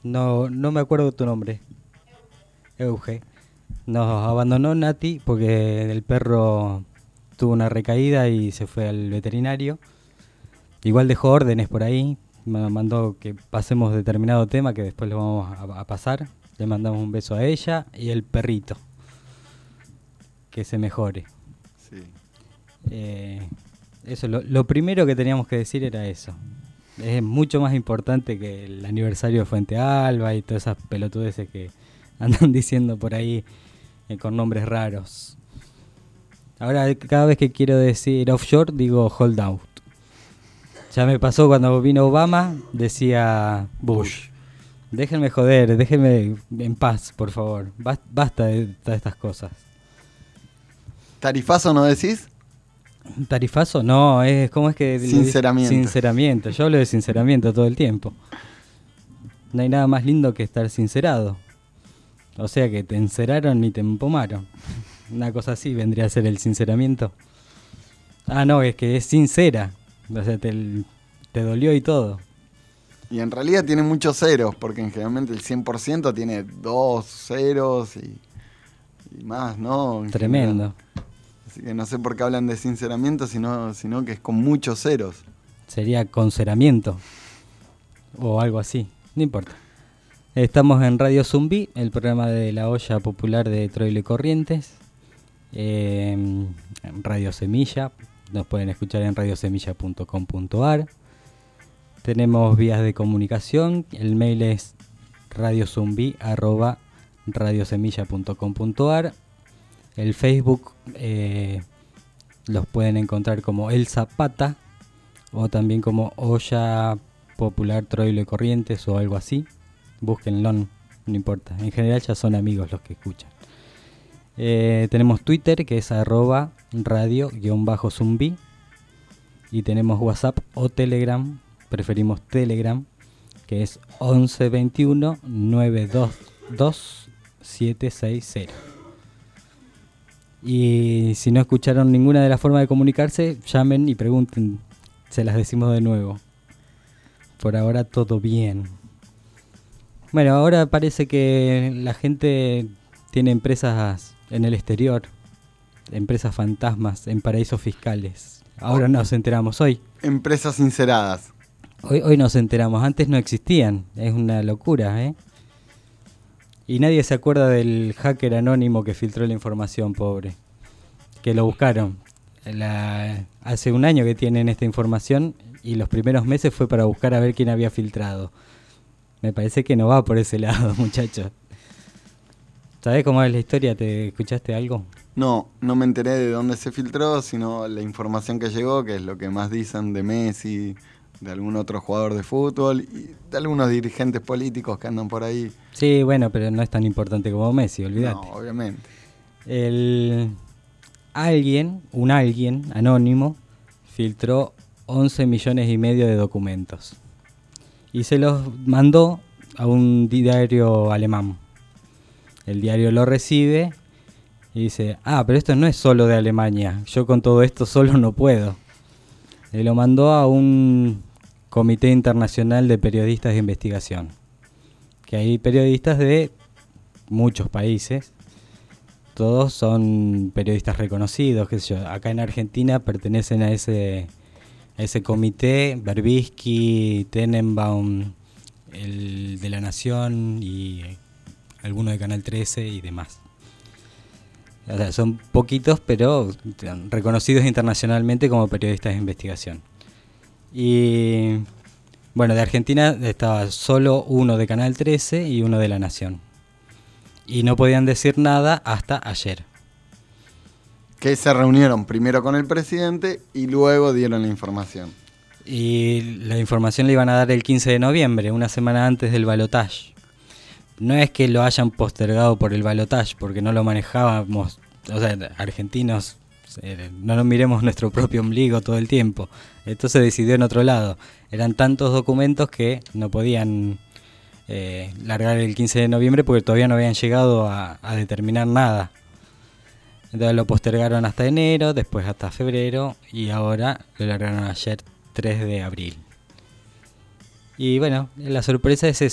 No me acuerdo tu nombre. Euge. Nos abandonó Nati porque el perro tuvo una recaída y se fue al veterinario. Igual dejó órdenes por ahí. Me mandó que pasemos determinado tema que después lo vamos a pasar. Le mandamos un beso a ella y el perrito. Que se mejore. Sí. Eso, lo primero que teníamos que decir era eso. Es mucho más importante que el aniversario de Fuente Alba y todas esas pelotudeces que andan diciendo por ahí con nombres raros. Ahora cada vez que quiero decir offshore digo hold out. Ya me pasó cuando vino Obama, decía Bush. Déjenme joder, déjenme en paz, por favor. Basta de todas estas cosas. ¿Tarifazo no decís? ¿Tarifazo? No, ¿cómo es que? Sinceramiento. Sinceramiento. Yo hablo de sinceramiento todo el tiempo. No hay nada más lindo que estar sincerado. O sea que te enceraron y te empomaron. Una cosa así vendría a ser el sinceramiento. Ah, no, es que es sincera. O sea, te dolió y todo. Y en realidad tiene muchos ceros, porque generalmente el 100% tiene 2 ceros y más, ¿no? Tremendo. Así que no sé por qué hablan de sinceramiento, sino que es con muchos ceros. Sería conceramiento. O algo así. No importa. Estamos en Radio Zumbi, el programa de la olla popular de Troilo y Corrientes. En Radio Semilla. Nos pueden escuchar en radiosemilla.com.ar. Tenemos vías de comunicación. El mail es radiozumbi@radiosemilla.com.ar. El Facebook los pueden encontrar como El Zapata o también como Olla Popular Troilo y Corrientes o algo así. Búsquenlo, no importa. En general ya son amigos los que escuchan. Tenemos Twitter que es @radio_zumbi y tenemos WhatsApp o Telegram, preferimos Telegram, que es 11 21 922 760. Y si no escucharon ninguna de las formas de comunicarse, llamen y pregunten, se las decimos de nuevo. Por ahora todo bien. Bueno, ahora parece que la gente tiene empresas en el exterior, empresas fantasmas en paraísos fiscales. Ahora nos enteramos hoy. Empresas sinceradas. Hoy nos enteramos, antes no existían, es una locura, ¿eh? Y nadie se acuerda del hacker anónimo que filtró la información, pobre. Que lo buscaron. Hace un año que tienen esta información y los primeros meses fue para buscar a ver quién había filtrado. Me parece que no va por ese lado, muchachos. ¿Sabés cómo es la historia? ¿Te escuchaste algo? No me enteré de dónde se filtró, sino la información que llegó, que es lo que más dicen de Messi, de algún otro jugador de fútbol y de algunos dirigentes políticos que andan por ahí. Sí, bueno, pero no es tan importante como Messi, olvídate. No, obviamente. Un alguien anónimo filtró 11 millones y medio de documentos y se los mandó a un diario alemán. El diario lo recibe y dice, pero esto no es solo de Alemania, yo con todo esto solo no puedo. Y lo mandó a un comité internacional de periodistas de investigación, que hay periodistas de muchos países, todos son periodistas reconocidos, qué sé yo. Acá en Argentina pertenecen a ese comité Berbisky, Tenenbaum, el de La Nación y alguno de Canal 13 y demás. O sea, son poquitos, pero reconocidos internacionalmente como periodistas de investigación. Y bueno, de Argentina estaba solo uno de Canal 13 y uno de La Nación. Y no podían decir nada hasta ayer. Que se reunieron primero con el presidente y luego dieron la información. Y la información la iban a dar el 15 de noviembre, una semana antes del balotaje. No es que lo hayan postergado por el balotaje, porque no lo manejábamos, o sea, argentinos, no nos miremos nuestro propio ombligo todo el tiempo. Esto se decidió en otro lado. Eran tantos documentos que no podían largar el 15 de noviembre porque todavía no habían llegado a determinar nada. Entonces lo postergaron hasta enero, después hasta febrero y ahora lo largaron ayer 3 de abril. Y bueno, la sorpresa es eso.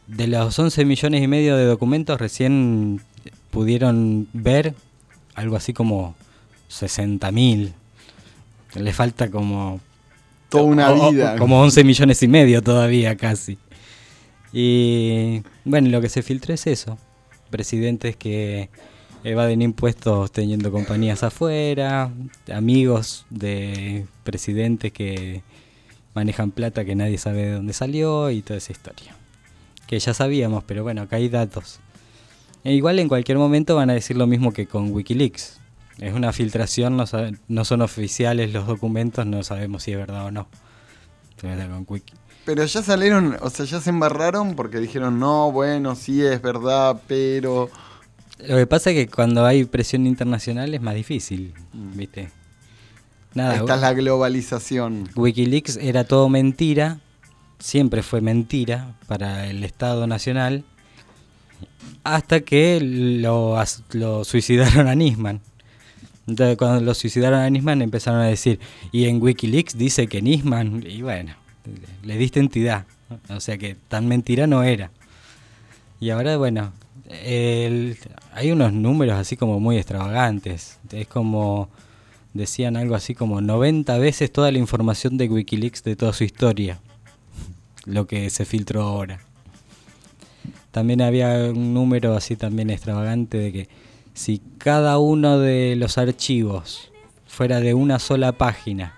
de los 11 millones y medio de documentos recién pudieron ver algo así como 60.000. Le falta como... Toda una vida. Como 11 millones y medio todavía casi. Y bueno, lo que se filtró es eso. Presidentes que evaden impuestos teniendo compañías afuera, amigos de presidentes que manejan plata que nadie sabe de dónde salió y toda esa historia. Que ya sabíamos, pero bueno, acá hay datos. E igual en cualquier momento van a decir lo mismo que con Wikileaks. Es una filtración, no son oficiales los documentos, no sabemos si es verdad o no. Pero ya salieron, o sea, ya se embarraron porque dijeron, no, bueno, sí es verdad, pero... Lo que pasa es que cuando hay presión internacional es más difícil, ¿viste? Nada, esta es la globalización. Wikileaks era todo mentira, siempre fue mentira para el Estado Nacional, hasta que lo suicidaron a Nisman. Entonces cuando lo suicidaron a Nisman empezaron a decir, y en Wikileaks dice que Nisman, y bueno, le diste entidad, o sea que tan mentira no era. Y ahora bueno, hay unos números así como muy extravagantes, es como, decían algo así como 90 veces toda la información de Wikileaks de toda su historia, lo que se filtró ahora. También había un número así también extravagante de que si cada uno de los archivos fuera de una sola página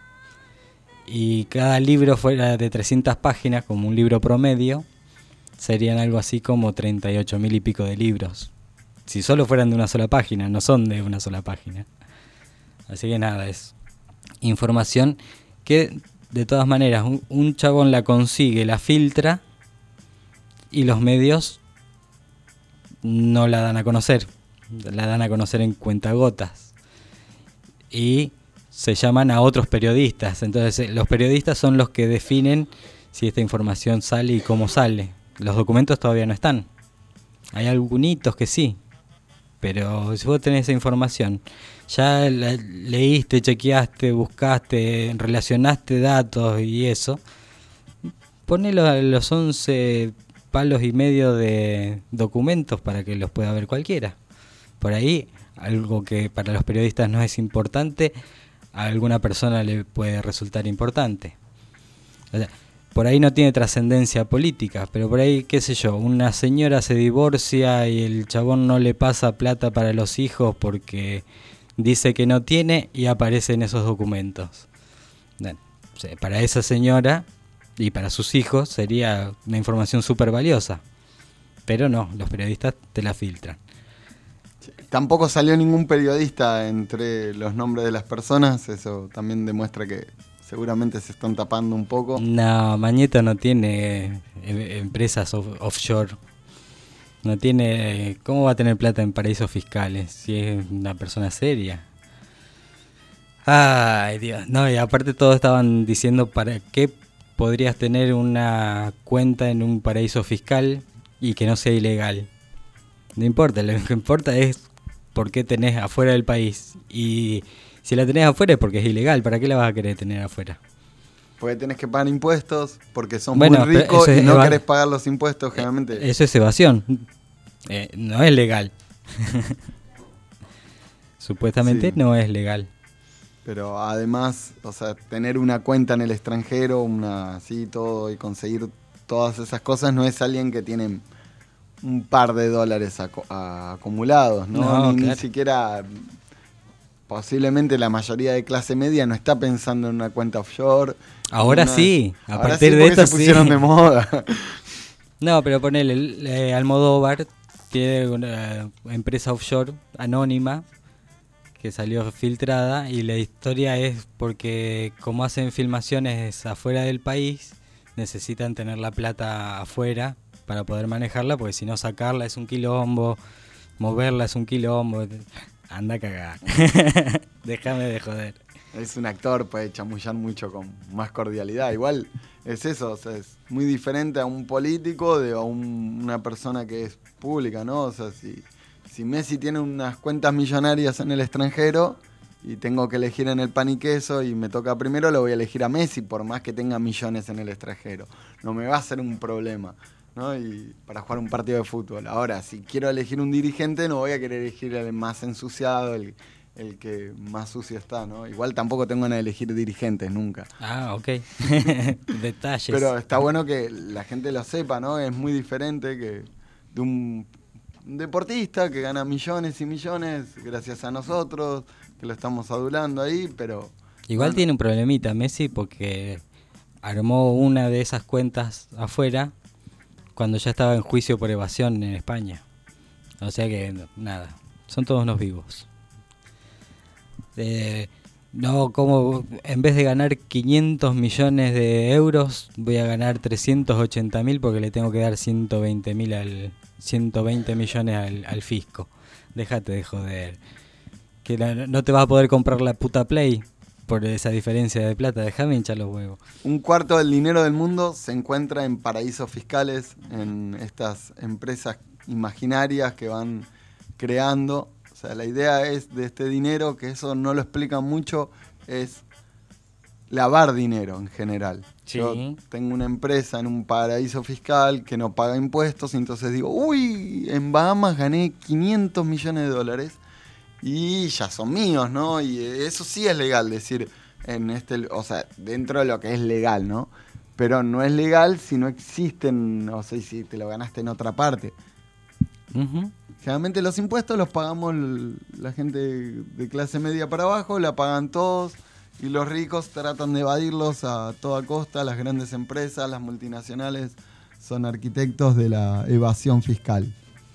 y cada libro fuera de 300 páginas, como un libro promedio, serían algo así como 38.000 y pico de libros. Si solo fueran de una sola página, no son de una sola página. Así que nada, es información que de todas maneras un chabón la consigue, la filtra y los medios no la dan a conocer. La dan a conocer en cuentagotas y se llaman a otros periodistas. Entonces los periodistas son los que definen si esta información sale y cómo sale. Los documentos todavía no están. Hay algunitos que sí, pero si vos tenés esa información, ya la leíste, chequeaste, buscaste, relacionaste datos y eso, ponelo a los 11 palos y medio de documentos para que los pueda ver cualquiera. Por ahí, algo que para los periodistas no es importante, a alguna persona le puede resultar importante. O sea, por ahí no tiene trascendencia política, pero por ahí, qué sé yo, una señora se divorcia y el chabón no le pasa plata para los hijos porque dice que no tiene y aparece en esos documentos. Bueno, o sea, para esa señora y para sus hijos sería una información súper valiosa, pero no, los periodistas te la filtran. Tampoco salió ningún periodista entre los nombres de las personas, eso también demuestra que seguramente se están tapando un poco. No, Mañeto no tiene empresas offshore, no tiene, ¿cómo va a tener plata en paraísos fiscales si es una persona seria? Ay, Dios, no, y aparte todos estaban diciendo para qué podrías tener una cuenta en un paraíso fiscal y que no sea ilegal. No importa, lo que importa es por qué tenés afuera del país. Y si la tenés afuera es porque es ilegal. ¿Para qué la vas a querer tener afuera? Porque tenés que pagar impuestos, porque sos muy ricos y no querés pagar los impuestos generalmente. Eso es evasión. No es legal. Supuestamente sí. No es legal. Pero además, o sea, tener una cuenta en el extranjero, así todo, y conseguir todas esas cosas, no es alguien que tiene un par de dólares acumulados, ¿no? No, ni claro. siquiera, posiblemente la mayoría de clase media no está pensando en una cuenta offshore. Ahora sí, a ahora partir sí de esto se pusieron de moda. No, pero ponele, Almodóvar tiene una empresa offshore anónima que salió filtrada y la historia es porque como hacen filmaciones afuera del país, necesitan tener la plata afuera para poder manejarla, porque si no sacarla es un quilombo, moverla es un quilombo. Anda a cagar. Déjame de joder. Es un actor, puede chamullar mucho con más cordialidad. Igual es eso, o sea, es muy diferente a un político de a una persona que es pública, ¿no? O sea, si Messi tiene unas cuentas millonarias en el extranjero y tengo que elegir en el pan y queso y me toca primero, lo voy a elegir a Messi por más que tenga millones en el extranjero. No me va a ser un problema. ¿no? Y para jugar un partido de fútbol. Ahora, si quiero elegir un dirigente, no voy a querer elegir el más ensuciado, el que más sucio está, ¿no? Igual tampoco tengo ganas de elegir dirigentes nunca. Ah, ok. Detalles. Pero está bueno que la gente lo sepa, ¿no? Es muy diferente que de un deportista que gana millones y millones gracias a nosotros, que lo estamos adulando ahí, pero... Igual bueno, tiene un problemita Messi porque armó una de esas cuentas afuera cuando ya estaba en juicio por evasión en España. O sea que nada, son todos unos vivos. No, como en vez de ganar 500 millones de euros, voy a ganar 380.000 porque le tengo que dar 120 millones al fisco. Déjate de joder. Que no te vas a poder comprar la puta Play por esa diferencia de plata. Déjame hinchar los huevos. un cuarto del dinero del mundo se encuentra en paraísos fiscales, en estas empresas imaginarias que van creando. O sea, la idea es de este dinero, que eso no lo explican mucho, es lavar dinero en general. Sí. Yo tengo una empresa en un paraíso fiscal que no paga impuestos, y entonces digo, uy, en Bahamas gané 500 millones de dólares y ya son míos, ¿no? Y eso sí es legal decir, o sea, dentro de lo que es legal, ¿no? Pero no es legal si no existen, o sea, si te lo ganaste en otra parte. Uh-huh. Generalmente los impuestos los pagamos la gente de clase media para abajo, la pagan todos, y los ricos tratan de evadirlos a toda costa. Las grandes empresas, las multinacionales, son arquitectos de la evasión fiscal.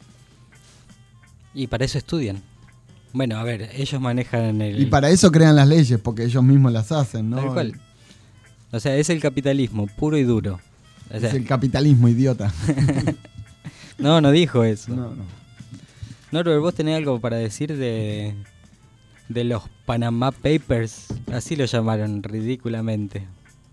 Y para eso estudian. Bueno, a ver, ellos manejan el... Y para eso crean las leyes, porque ellos mismos las hacen, ¿no? Tal cual. O sea, es el capitalismo, puro y duro. O sea, Es el capitalismo, idiota. no dijo eso. No. Norbert, ¿vos tenés algo para decir de los Panama Papers? Así lo llamaron ridículamente.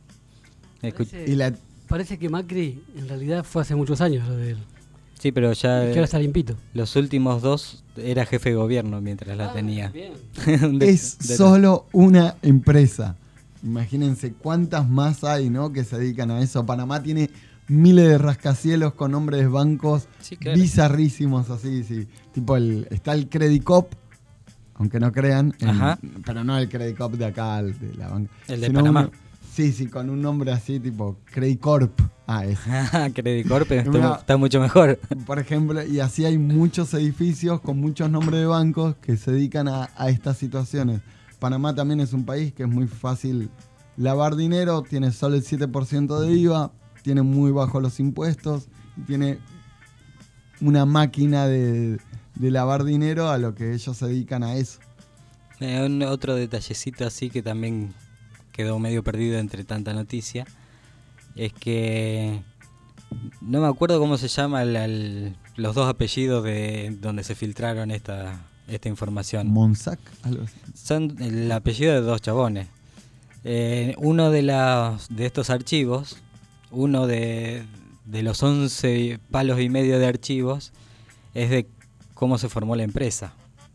Parece que Macri en realidad fue hace muchos años lo de él. Sí, pero ya Que ahora está limpito. los últimos dos era jefe de gobierno mientras la tenía. Bien. Es solo una empresa. Imagínense cuántas más hay, ¿no?, que se dedican a eso. Panamá tiene miles de rascacielos con nombres de bancos, sí, claro, bizarrísimos, así, sí. Tipo, está el Credit Cop, aunque no crean, pero no el Credit Cop de acá, de la banca. El de Panamá. Sí, con un nombre así, tipo Credit Corp. Es. Credit Corp está mucho mejor. Por ejemplo, y así hay muchos edificios con muchos nombres de bancos que se dedican a estas situaciones. Panamá también es un país que es muy fácil lavar dinero, tiene solo el 7% de IVA, tiene muy bajos los impuestos, y tiene una máquina de lavar dinero a lo que ellos se dedican a eso. Otro detallecito así que también quedó medio perdido entre tanta noticia es que no me acuerdo cómo se llama los dos apellidos de donde se filtraron esta información. Monsac, algo así. Son el apellido de dos chabones. Uno de estos archivos, uno de los 11 palos y medio de archivos, es de cómo se formó la empresa.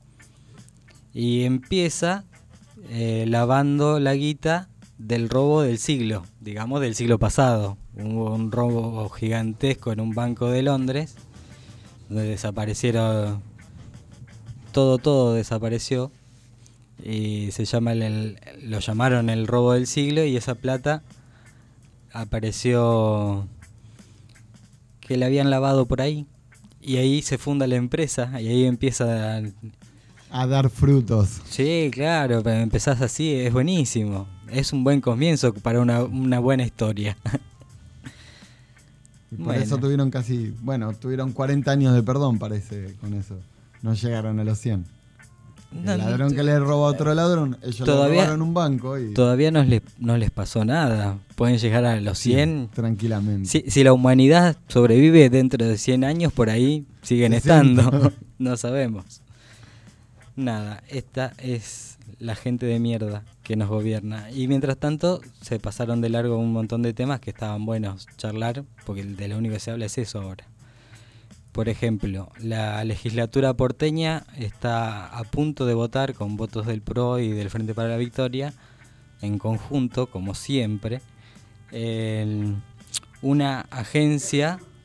Y empieza lavando la guita del robo del siglo, digamos del siglo pasado. Hubo un robo gigantesco en un banco de Londres, donde desaparecieron, todo desapareció, y lo llamaron el robo del siglo, y esa plata apareció que la habían lavado por ahí, y ahí se funda la empresa, y ahí empieza a dar frutos. Sí, claro, pero empezás así, es buenísimo. Es un buen comienzo para una buena historia. Y por eso tuvieron tuvieron 40 años de perdón, parece, con eso. No llegaron a los 100. El ladrón que le robó a otro ladrón, ellos le robaron un banco. Y todavía no les pasó nada. Pueden llegar a los 100. Sí, tranquilamente. Si la humanidad sobrevive dentro de 100 años, por ahí siguen estando. No sabemos. Nada, esta es la gente de mierda que nos gobierna. Y mientras tanto se pasaron de largo un montón de temas que estaban buenos charlar, porque de lo único que se habla es eso ahora. Por ejemplo, la legislatura porteña está a punto de votar con votos del PRO y del Frente para la Victoria, en conjunto, como siempre, una agencia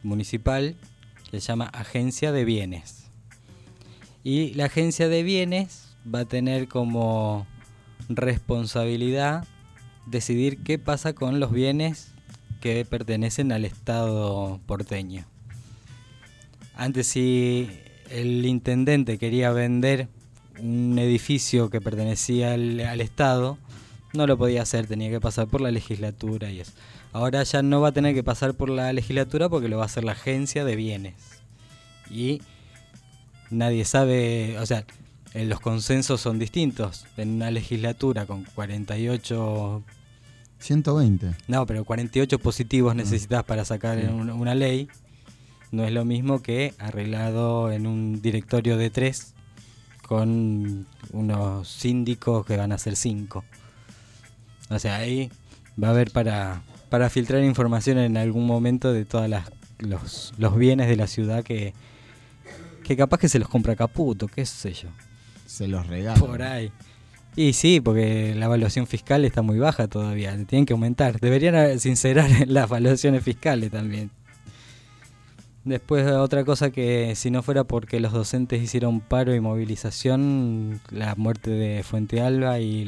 municipal que se llama Agencia de Bienes. Y la Agencia de Bienes va a tener como responsabilidad decidir qué pasa con los bienes que pertenecen al Estado porteño. Antes, si el intendente quería vender un edificio que pertenecía al Estado, no lo podía hacer, tenía que pasar por la legislatura y eso. Ahora ya no va a tener que pasar por la legislatura porque lo va a hacer la Agencia de Bienes. Y nadie sabe, o sea, los consensos son distintos. En una legislatura con 48... 120. No, pero 48 positivos necesitas para sacar una ley. No es lo mismo que arreglado en un directorio de 3 con unos síndicos que van a ser 5. O sea, ahí va a haber para filtrar información en algún momento de todos los bienes de la ciudad que capaz que se los compra Caputo, qué sé yo. Se los regala. Por ahí. Y sí, porque la evaluación fiscal está muy baja todavía, tienen que aumentar. Deberían sincerar las evaluaciones fiscales también. Después otra cosa que si no fuera porque los docentes hicieron paro y movilización, la muerte de Fuente Alba y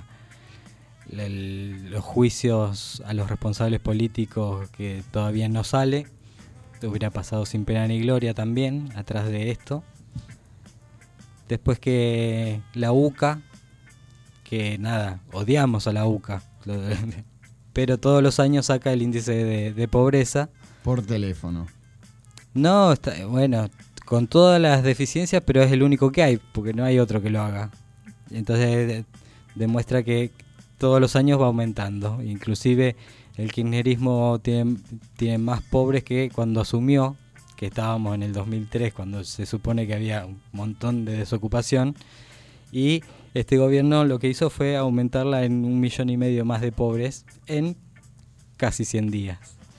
los juicios a los responsables políticos que todavía no sale, hubiera pasado sin pena ni gloria también atrás de esto. Después que la UCA, que nada, odiamos a la UCA, pero todos los años saca el índice de pobreza. Por teléfono. No, está, bueno, con todas las deficiencias, pero es el único que hay, porque no hay otro que lo haga. Entonces demuestra que todos los años va aumentando. Inclusive el kirchnerismo tiene más pobres que cuando asumió, que estábamos en el 2003, cuando se supone que había un montón de desocupación. Y este gobierno lo que hizo fue aumentarla en 1,5 millones más de pobres en casi 100 días.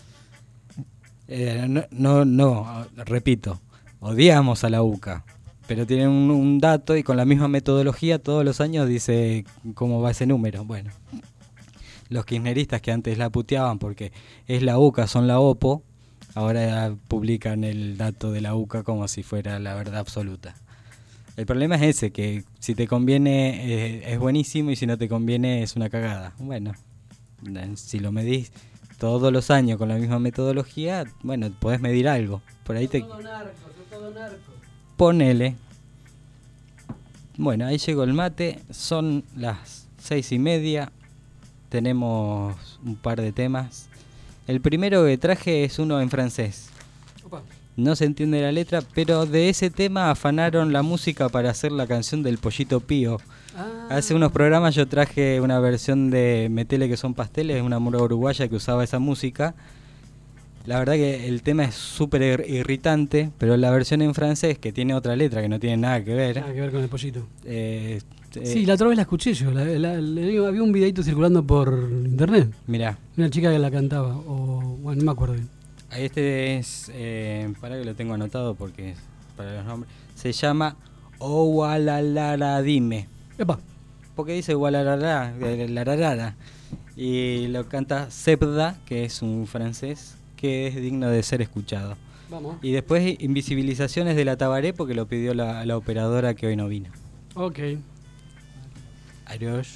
Repito, odiamos a la UCA, pero tienen un dato y con la misma metodología todos los años dice cómo va ese número. Bueno, los kirchneristas que antes la puteaban porque es la UCA, son la OPO, ahora publican el dato de la UCA como si fuera la verdad absoluta. El problema es ese, que si te conviene es buenísimo y si no te conviene es una cagada. Bueno, si lo medís todos los años con la misma metodología, bueno, podés medir algo. Por ahí todo narco. Ponele. Bueno, ahí llegó el mate, son las 6:30, tenemos un par de temas. El primero que traje es uno en francés. Opa. No se entiende la letra, pero de ese tema afanaron la música para hacer la canción del Pollito Pío. Hace unos programas yo traje una versión de Metele que son pasteles, una murga uruguaya que usaba esa música. La verdad que el tema es súper irritante, pero la versión en francés, que tiene otra letra que no tiene nada que ver. Nada que ver con el pollito. Sí, la otra vez la escuché yo. Había un videito circulando por internet. Mirá. Una chica que la cantaba, o bueno, no me acuerdo bien. Este es, para que lo tengo anotado porque es para los nombres. Se llama Oualalaradime. Epa. Porque dice Oualalarara. Y lo canta Zebda, que es un francés que es digno de ser escuchado. Vamos. Y después Invisibilizaciones de la Tabaré, porque lo pidió la operadora que hoy no vino. Ok. Adiós.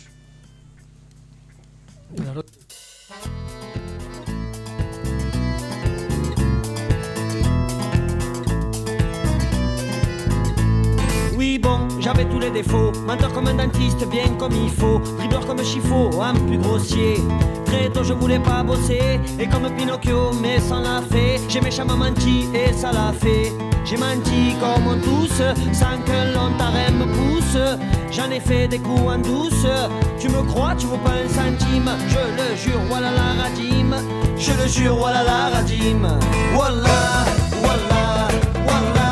Oui bon, j'avais tous les défauts. Menteur comme un dentiste, bien comme il faut. Dribbleur comme Chiffon, un plus grossier. Très tôt je voulais pas bosser. Et comme Pinocchio, mais sans la fée. J'ai méchamment menti et ça l'a fait. J'ai menti comme tous, sans que l'on t'arrête me pousse. J'en ai fait des coups en douce. Tu me crois, tu vaux pas un centime. Je le jure, voilà la radime. Je le jure, voilà la radime. Wallah, wallah, wallah.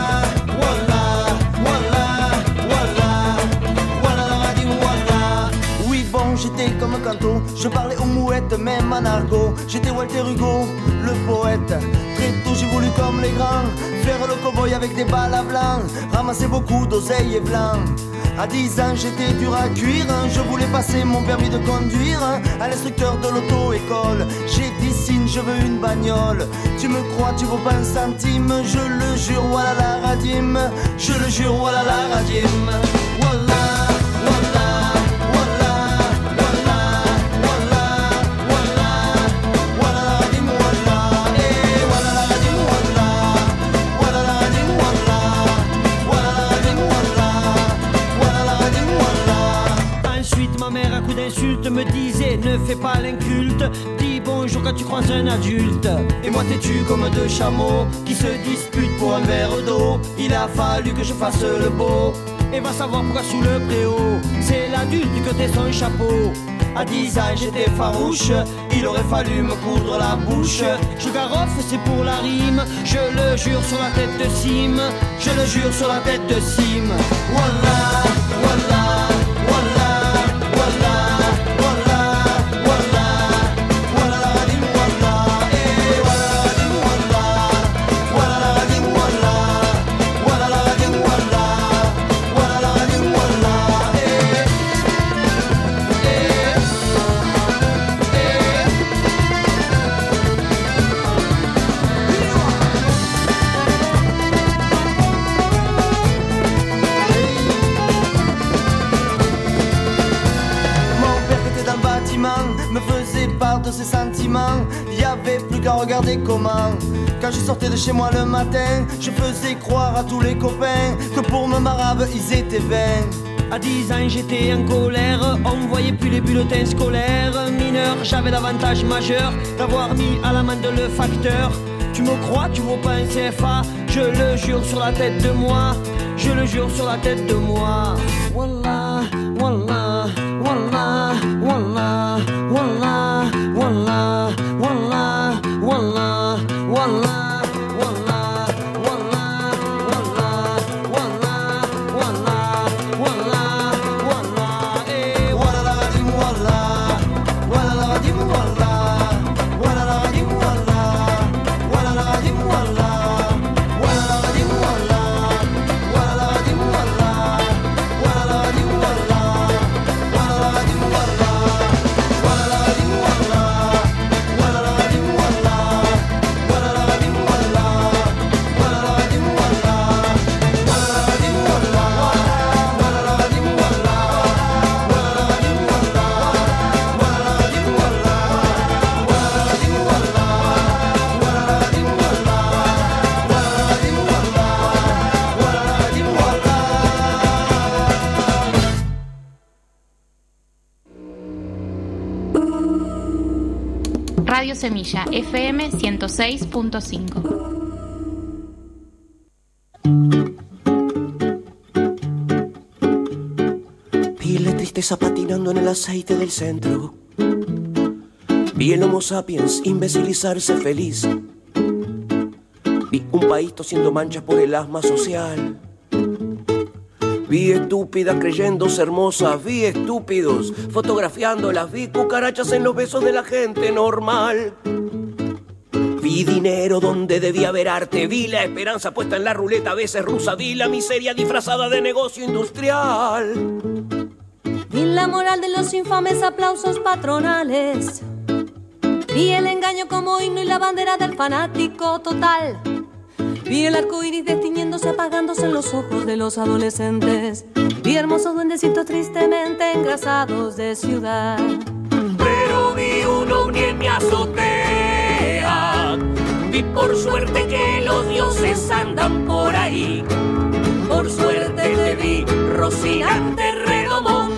J'étais comme Canto, je parlais aux mouettes, même en argot. J'étais Walter Hugo, le poète. Très tôt j'ai voulu comme les grands faire le cow-boy avec des balles à blanc, ramasser beaucoup d'oseille et blanc. À 10 ans j'étais dur à cuire, je voulais passer mon permis de conduire à l'instructeur de l'auto-école. j'ai dit signe, je veux une bagnole. Tu me crois, tu vaux pas un centime. Je le jure, voilà la radim. Je le jure, voilà la radim. Voilà. Me disait ne fais pas l'inculte, dis bonjour quand tu croises un adulte. Et moi têtu comme deux chameaux qui se disputent pour un verre d'eau. Il a fallu que je fasse le beau. Et va savoir pourquoi sous le préau c'est l'adulte que t'es son chapeau. À 10 ans j'étais farouche, il aurait fallu me coudre la bouche. Je garoffe c'est pour la rime, je le jure sur la tête de Sim. Je le jure sur la tête de Sim. Voilà, voilà. De ses sentiments, il y avait plus qu'à regarder comment. Quand je sortais de chez moi le matin, je faisais croire à tous les copains que pour me marave ils étaient vains. À 10 ans j'étais en colère, on ne voyait plus les bulletins scolaires. Mineur, j'avais l'avantage majeur d'avoir mis à l'amende le facteur. Tu me crois, tu vaux pas un CFA, je le jure sur la tête de moi. Je le jure sur la tête de moi. Wallah, wallah, wallah, wallah, wallah, wallah, wallah, wallah, wallah. Radio Semilla, FM 106.5. Vi la tristeza patinando en el aceite del centro. Vi el Homo sapiens imbecilizarse feliz. Vi un país tosiendo manchas por el asma social. Vi estúpidas creyéndose hermosas, vi estúpidos fotografiándolas, vi cucarachas en los besos de la gente normal. Vi dinero donde debía haber arte, vi la esperanza puesta en la ruleta a veces rusa, vi la miseria disfrazada de negocio industrial. Vi la moral de los infames aplausos patronales. Vi el engaño como himno y la bandera del fanático total. Vi el arco iris destiñéndose, apagándose en los ojos de los adolescentes. Vi hermosos duendecitos tristemente engrasados de ciudad. Pero vi un ovni en mi azotea. Vi por suerte que los dioses andan por ahí. Por suerte te vi, Rocinante Redomón.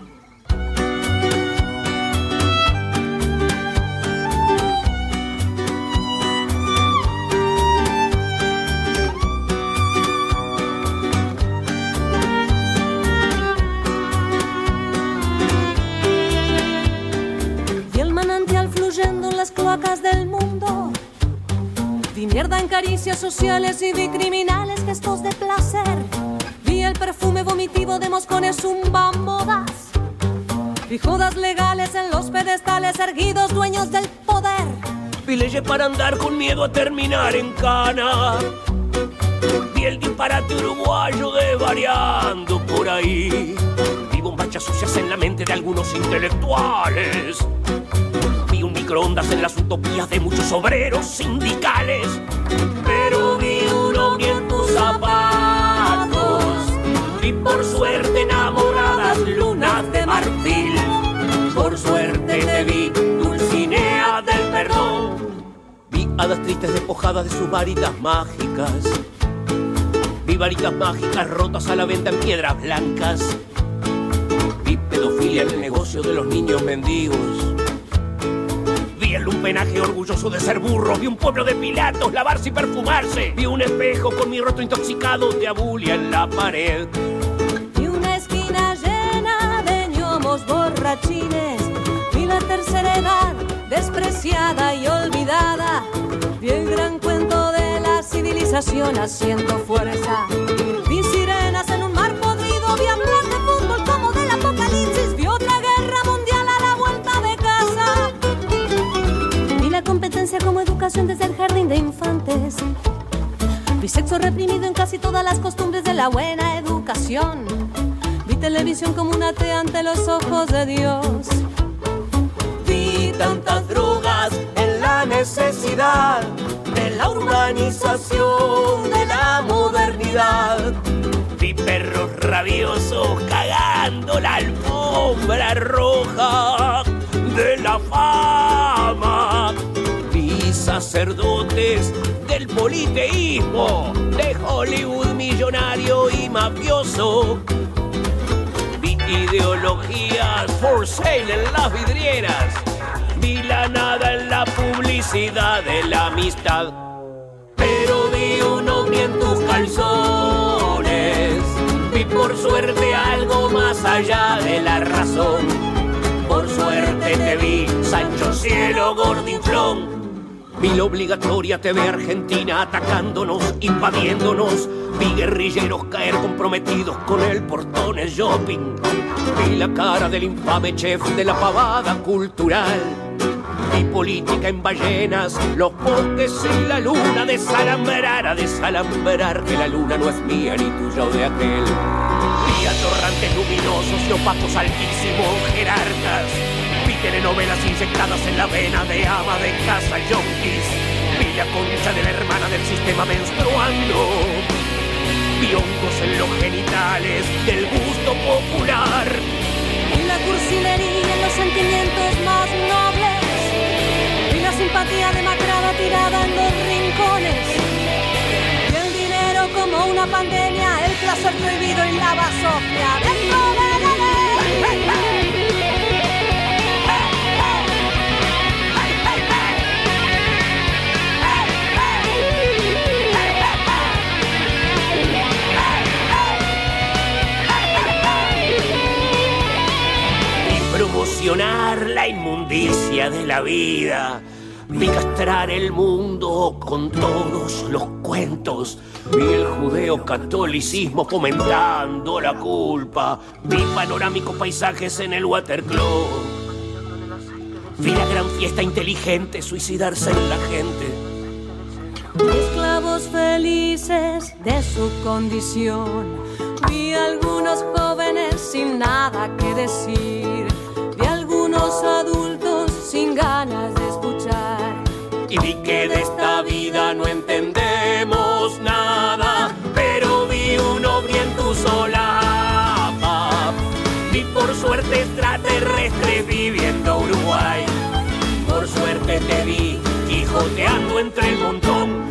Cloacas del mundo. Vi mierda en caricias sociales y vi criminales gestos de placer. Vi el perfume vomitivo de moscones zumbamodas. Vi judas legales en los pedestales erguidos, dueños del poder. Vi leyes para andar con miedo a terminar en cana. Vi el disparate uruguayo desvariando por ahí. Vi bombachas sucias en la mente de algunos intelectuales. Vi un microondas en las utopías de muchos obreros sindicales. Pero vi un ovni en tus zapatos, vi por suerte enamoradas lunas de marfil. Por suerte te vi, Dulcinea del perdón. Vi hadas tristes despojadas de sus varitas mágicas. Vi varitas mágicas rotas a la venta en piedras blancas. Vi pedofilia en el negocio de los niños mendigos. Vi el lumpenaje orgulloso de ser burro. Vi un pueblo de Pilatos lavarse y perfumarse. Vi un espejo con mi rostro intoxicado de abulia en la pared. Vi una esquina llena de ñomos borrachines. Vi la tercera edad despreciada y olvidada. Vi el gran cuento de la civilización haciendo fuerza. Vi sirenas en un mar podrido. Vi hablar de fútbol como del apocalipsis. Vi otra guerra mundial a la vuelta de casa. Vi la competencia como educación desde el jardín de infantes. Vi sexo reprimido en casi todas las costumbres de la buena educación. Vi televisión como un ateo ante los ojos de Dios. Vi tantas drogas en la necesidad de la urbanización, de la modernidad. Vi perros rabiosos cagando la alfombra roja de la fama. Vi sacerdotes del politeísmo, de Hollywood millonario y mafioso. Vi ideologías for sale en las vidrieras. Vi la nada en la publicidad de la amistad. Pero vi un ovni en tus calzones. Vi por suerte algo más allá de la razón. Por suerte te vi, Sancho Cielo Gordinflón. Vi la obligatoria TV argentina atacándonos, invadiéndonos. Vi guerrilleros caer comprometidos con el Portones Shopping. Vi la cara del infame chef de la pavada cultural. Vi política en ballenas, los bosques y la luna. Desalambrar a desalambrar, que la luna no es mía ni tuya o de aquel. Vi atorrantes luminosos y opacos altísimos jerarcas. Vi telenovelas inyectadas en la vena de ama de casa yonkis. Vi la concha de la hermana del sistema menstruando. Vi hongos en los genitales del gusto popular. Vi la cursilería en los sentimientos más nobles. Vi la simpatía demacrada tirada en los rincones. Vi el dinero como una pandemia, el placer prohibido y la basofia. Promocionar la inmundicia de la vida. Vi castrar el mundo con todos los cuentos. Vi el judeo-catolicismo fomentando la culpa. Vi panorámicos paisajes en el Waterclub. Vi la gran fiesta inteligente suicidarse en la gente. Esclavos felices de su condición. Vi algunos jóvenes sin nada que decir. Vi algunos adultos sin ganas de escuchar. Y vi que de esta vida no entendemos nada. Pero vi un ovni en tu solapa. Vi por suerte extraterrestres viviendo Uruguay. Por suerte te vi quijoteando entre el montón.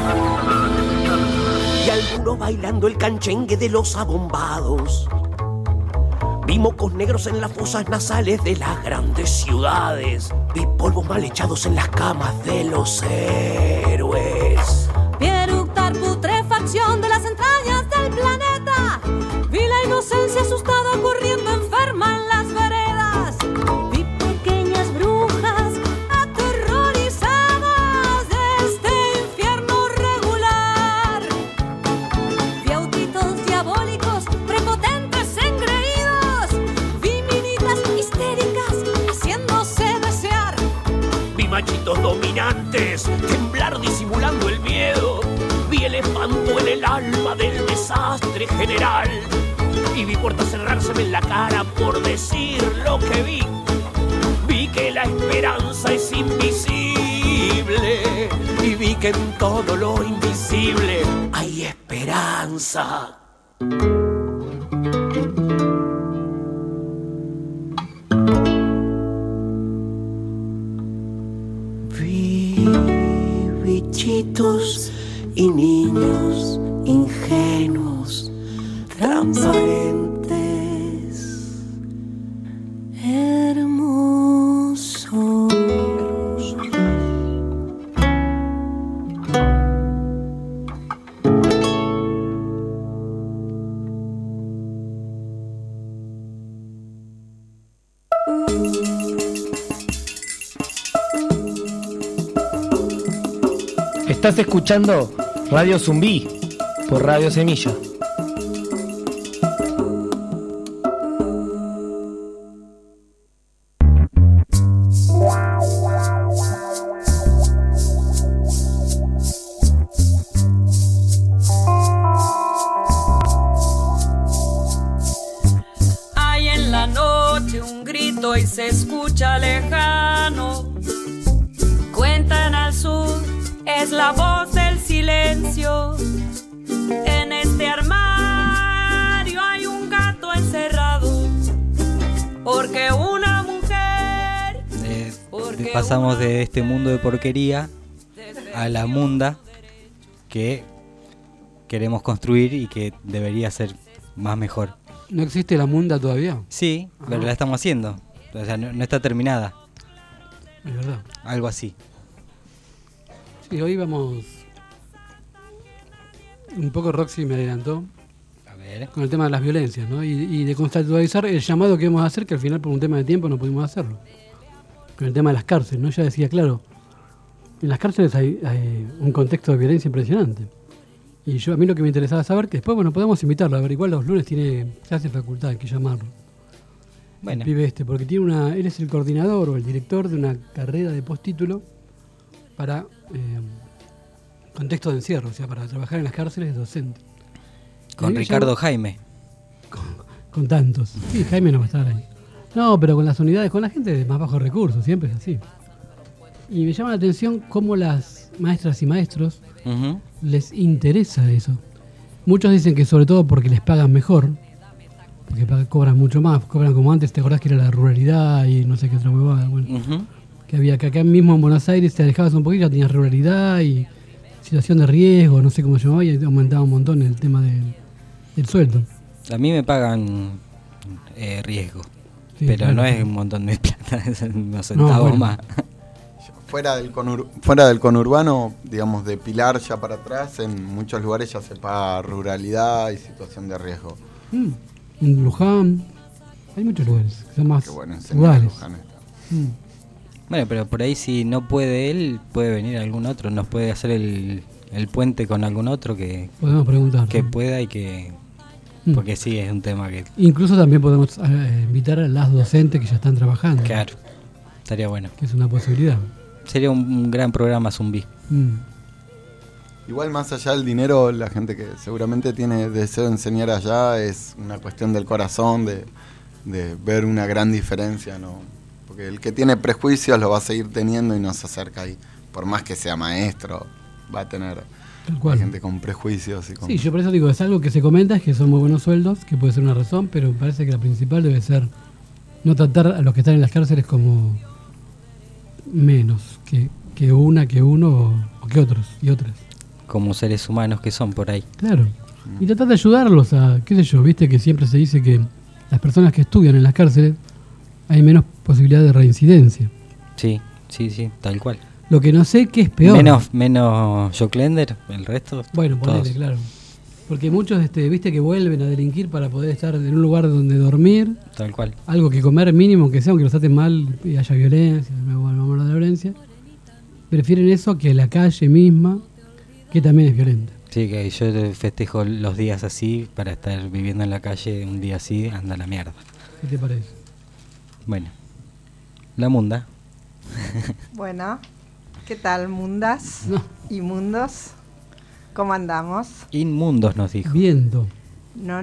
Bailando el canchengue de los abombados. Vi mocos negros en las fosas nasales de las grandes ciudades. Vi polvos mal echados en las camas de los héroes. Vi eructar putrefacción de las entrañas del planeta. Vi la inocencia asustada corriendo enferma en las veredas. Vi pequeñas brujas aterrorizadas de este infierno regular. Vi autitos diabólicos prepotentes engreídos. Vi minitas histéricas haciéndose desear. Vi machitos dominantes temblar disimulando el miedo. Vi el espanto en el alma del desastre general. Y vi puertas cerrárseme en la cara por decir lo que vi. Vi que la esperanza es invisible. Y vi que en todo lo invisible hay esperanza. Vi bichitos y niños ingenuos, transparentes, hermosos. Estás escuchando Radio Zumbí por Radio Semilla. Hay en la noche un grito y se escucha lejano. Cuentan al sur, es la voz del silencio. En este armario hay un gato encerrado. Porque una mujer... Pasamos de este mundo de porquería a la munda que queremos construir y que debería ser más mejor. ¿No existe la munda todavía? Sí, pero la estamos haciendo. O sea, no está terminada. Es verdad. Algo así. Sí, hoy vamos... Un poco Roxy me adelantó. A ver. Con el tema de las violencias, ¿no? Y de conceptualizar el llamado que íbamos a hacer, que al final por un tema de tiempo no pudimos hacerlo. Con el tema de las cárceles, ¿no? Ya decía, claro, en las cárceles hay un contexto de violencia impresionante. Y a mí lo que me interesaba saber, que después, bueno, podemos invitarlo, a ver, igual los lunes se hace facultad, hay que llamarlo. Bueno. El pibe porque él es el coordinador o el director de una carrera de postítulo para contexto de encierro, o sea, para trabajar en las cárceles de docente. Con Ricardo Jaime. Con tantos. Sí, Jaime no va a estar ahí. No, pero con las unidades, con la gente de más bajos recursos, siempre es así. Y me llama la atención cómo las maestras y maestros les interesa eso. Muchos dicen que sobre todo porque les pagan mejor, porque cobran mucho más, cobran como antes, ¿te acordás que era la ruralidad y no sé qué otra huevada? Bueno, que había que acá mismo en Buenos Aires te alejabas un poquito, ya tenías ruralidad y situación de riesgo, no sé cómo se llamaba, y aumentaba un montón el tema del sueldo. A mí me pagan riesgo, sí, pero claro, no es un montón de plata, es unos centavos más. Fuera del conurbano, digamos, de Pilar ya para atrás, en muchos lugares ya se paga ruralidad y situación de riesgo. En Luján, hay muchos lugares que son más lugares. Bueno, pero por ahí si no puede él, puede venir algún otro, nos puede hacer el puente con algún otro que podemos preguntar, que pueda y que... Porque sí, es un tema que... Incluso también podemos invitar a las docentes que ya están trabajando. Claro, estaría bueno. Que es una posibilidad. Sería un gran programa Zumbí. Igual más allá del dinero, la gente que seguramente tiene deseo de enseñar allá es una cuestión del corazón, de ver una gran diferencia, ¿no? Porque el que tiene prejuicios lo va a seguir teniendo y no se acerca ahí. Por más que sea maestro, va a tener gente con prejuicios. Sí, yo por eso digo, es algo que se comenta, es que son muy buenos sueldos, que puede ser una razón, pero me parece que la principal debe ser no tratar a los que están en las cárceles como menos que uno o que otros y otras. Como seres humanos que son por ahí. Claro. Y tratar de ayudarlos a, qué sé yo, viste que siempre se dice que las personas que estudian en las cárceles hay menos posibilidad de reincidencia. Sí, tal cual. Lo que no sé qué es peor. Menos Joclender, el resto. Bueno, ponele, claro. Porque muchos, viste, que vuelven a delinquir para poder estar en un lugar donde dormir. Tal cual. Algo que comer mínimo, que sea, aunque los traten mal y haya violencia, vamos a hablar de violencia. Prefieren eso que la calle misma, que también es violenta. Sí, que yo festejo los días así para estar viviendo en la calle un día así, anda a la mierda. ¿Qué te parece? Bueno, la Munda. Bueno, ¿qué tal, mundas y mundos? ¿Cómo andamos? Inmundos nos dijo. Viento. No.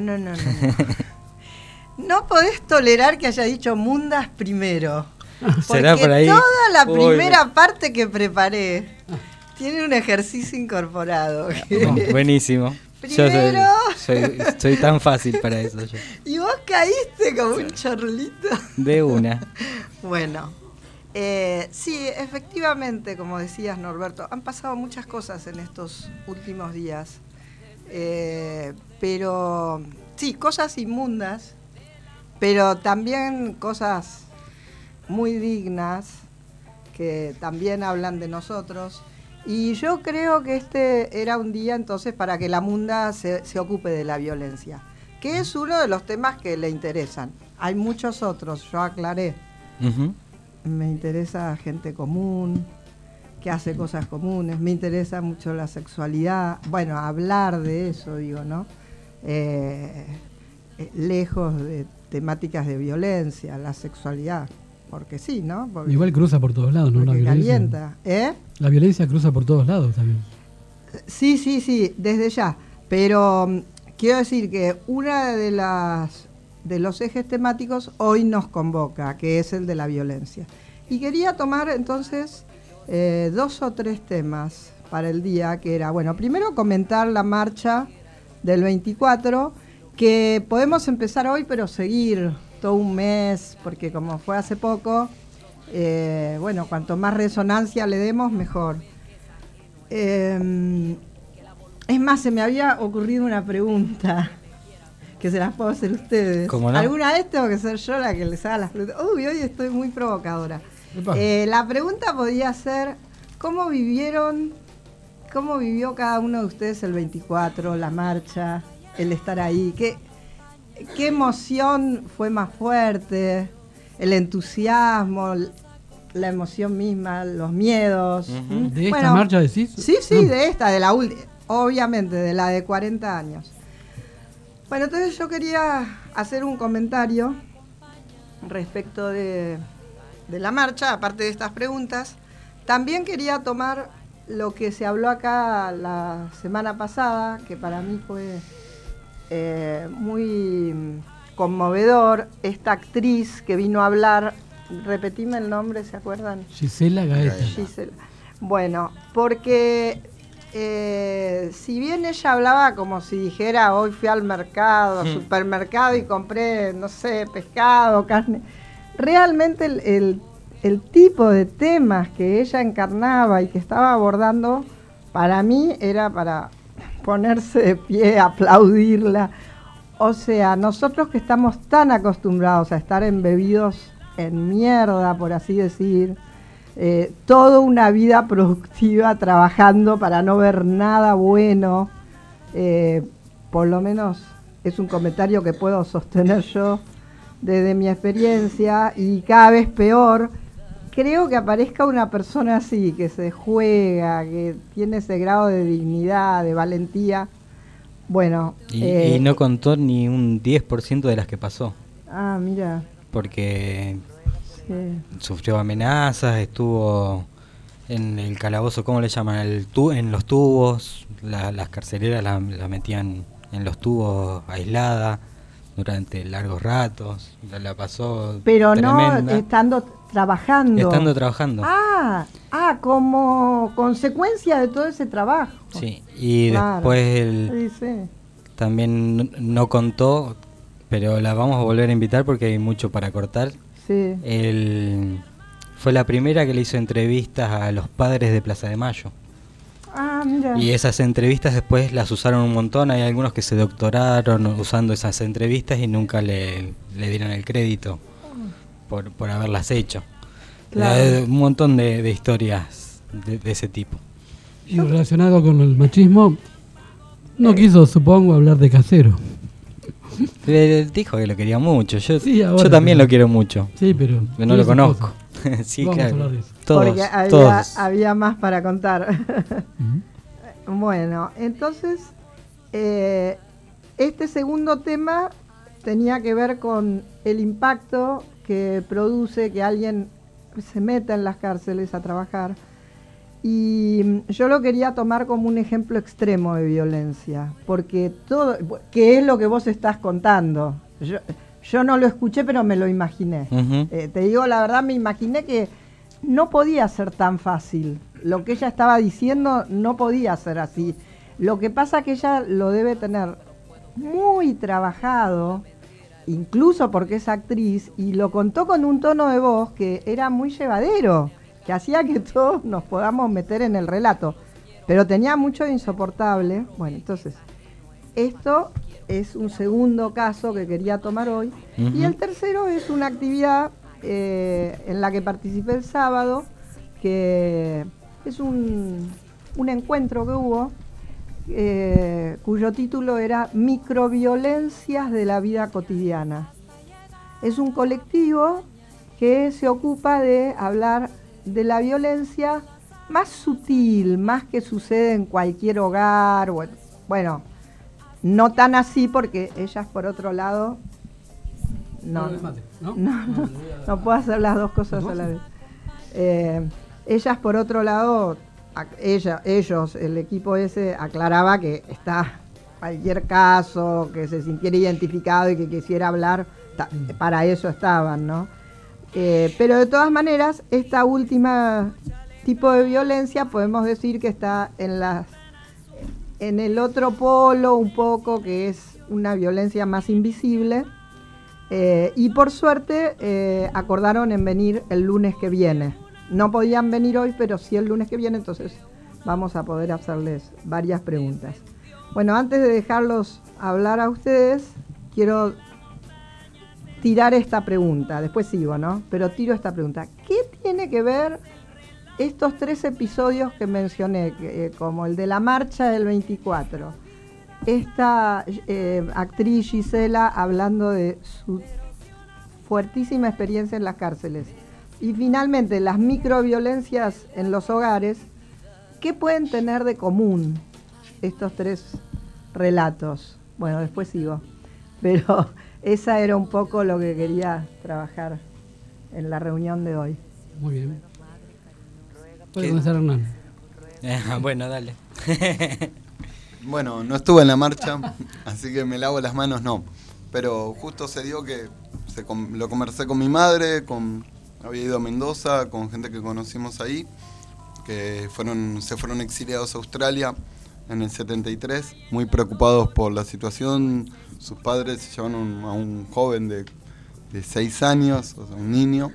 No podés tolerar que haya dicho mundas primero. ¿Será por ahí? Toda la primera parte que preparé tiene un ejercicio incorporado. Buenísimo. Primero. Yo soy tan fácil para eso. Yo. Y vos caíste como un chorlito. De una. Bueno, sí, efectivamente, como decías, Norberto, han pasado muchas cosas en estos últimos días. Pero, sí, cosas inmundas, pero también cosas muy dignas que también hablan de nosotros. Y yo creo que este era un día entonces para que la Munda se ocupe de la violencia, que es uno de los temas que le interesan. Hay muchos otros, yo aclaré. Uh-huh. Me interesa gente común, que hace cosas comunes, me interesa mucho la sexualidad, bueno, hablar de eso, digo, ¿no? Lejos de temáticas de violencia, la sexualidad. Porque sí, ¿no? Porque igual cruza por todos lados, ¿no? La violencia. Calienta. La violencia cruza por todos lados también. Sí, desde ya. Pero quiero decir que una de los ejes temáticos hoy nos convoca, que es el de la violencia. Y quería tomar entonces 2 o 3 temas para el día, que era, bueno, primero comentar la marcha del 24, que podemos empezar hoy, pero seguir todo un mes, porque como fue hace poco, bueno, cuanto más resonancia le demos, mejor. Es más, se me había ocurrido una pregunta, que se las puedo hacer ustedes. ¿Cómo no? ¿Alguna vez tengo que ser yo la que les haga las preguntas? Uy, hoy estoy muy provocadora. La pregunta podía ser, ¿cómo vivió cada uno de ustedes el 24, la marcha, el estar ahí? ¿Qué emoción fue más fuerte? ¿El entusiasmo, la emoción misma, los miedos? Uh-huh. ¿De esta marcha decís? Sí, de esta, de la última, obviamente, de la de 40 años. Bueno, entonces yo quería hacer un comentario respecto de la marcha, aparte de estas preguntas. También quería tomar lo que se habló acá la semana pasada, que para mí fue muy conmovedor, esta actriz que vino a hablar, repetime el nombre, ¿se acuerdan? Gisela Gaeta. Bueno, porque si bien ella hablaba como si dijera, hoy fui al mercado, al supermercado y compré, no sé, pescado, carne, realmente el tipo de temas que ella encarnaba y que estaba abordando, para mí era para ponerse de pie, aplaudirla. O sea, nosotros que estamos tan acostumbrados a estar embebidos en mierda, por así decir, toda una vida productiva trabajando para no ver nada bueno, por lo menos es un comentario que puedo sostener yo desde mi experiencia, y cada vez peor. Creo que aparezca una persona así, que se juega, que tiene ese grado de dignidad, de valentía. Bueno. Y no contó ni un 10% de las que pasó. Ah, mira. Porque sufrió amenazas, estuvo en el calabozo, ¿cómo le llaman? En los tubos, las carceleras la metían en los tubos aislada durante largos ratos, la pasó pero tremenda. No estando trabajando. Como consecuencia de todo ese trabajo. Sí, y claro. Después también no contó, pero la vamos a volver a invitar porque hay mucho para cortar. Sí. Fue la primera que le hizo entrevistas a los padres de Plaza de Mayo. mira. Y esas entrevistas después las usaron un montón. Hay algunos que se doctoraron usando esas entrevistas y nunca le dieron el crédito por haberlas hecho. Claro. Un montón de historias de ese tipo. Y relacionado con el machismo, no quiso, supongo, hablar de Casero. Dijo que lo quería mucho. Yo ahora, también lo quiero mucho. Sí, pero no lo conozco. Sí, vamos a claro. hablar de eso. Porque Todos. había más para contar. Bueno, entonces, este segundo tema tenía que ver con el impacto que produce que alguien se meta en las cárceles a trabajar. Y yo lo quería tomar como un ejemplo extremo de violencia, porque todo, que es lo que vos estás contando. Yo no lo escuché, pero me lo imaginé. Te digo la verdad, me imaginé que no podía ser tan fácil. Lo que ella estaba diciendo no podía ser así. Lo que pasa es que ella lo debe tener muy trabajado, incluso porque es actriz, y lo contó con un tono de voz que era muy llevadero, que hacía que todos nos podamos meter en el relato. Pero tenía mucho de insoportable. Bueno, entonces, esto es un segundo caso que quería tomar hoy. Y el tercero es una actividad en la que participé el sábado, que es un encuentro que hubo, cuyo título era Microviolencias de la vida cotidiana. Es un colectivo que se ocupa de hablar de la violencia más sutil, más que sucede en cualquier hogar. Bueno, no tan así, porque ellas por otro lado no puedo hacer las dos cosas a la vez. Ellas por otro lado, ellos, el equipo ese, aclaraba que está cualquier caso que se sintiera identificado y que quisiera hablar, para eso estaban, ¿no? Pero de todas maneras, esta última tipo de violencia podemos decir que está en el otro polo un poco, que es una violencia más invisible, y por suerte acordaron en venir el lunes que viene. No podían venir hoy, pero sí el lunes que viene, entonces vamos a poder hacerles varias preguntas. Bueno, antes de dejarlos hablar a ustedes, quiero tirar esta pregunta, después sigo, ¿no? Pero tiro esta pregunta. ¿Qué tiene que ver estos 3 episodios que mencioné, como el de la marcha del 24? Esta actriz Gisela hablando de su fuertísima experiencia en las cárceles. Y finalmente, las microviolencias en los hogares. ¿Qué pueden tener de común estos 3 relatos? Bueno, después sigo. Pero esa era un poco lo que quería trabajar en la reunión de hoy. Muy bien. Puede comenzar Hernán. Bueno, dale. Bueno, no estuve en la marcha, así que me lavo las manos, no. Pero justo se dio que lo conversé con mi madre, había ido a Mendoza, con gente que conocimos ahí, que se fueron exiliados a Australia en el 73, muy preocupados por la situación. Sus padres se llevaron a un joven de 6 años, o sea, un niño,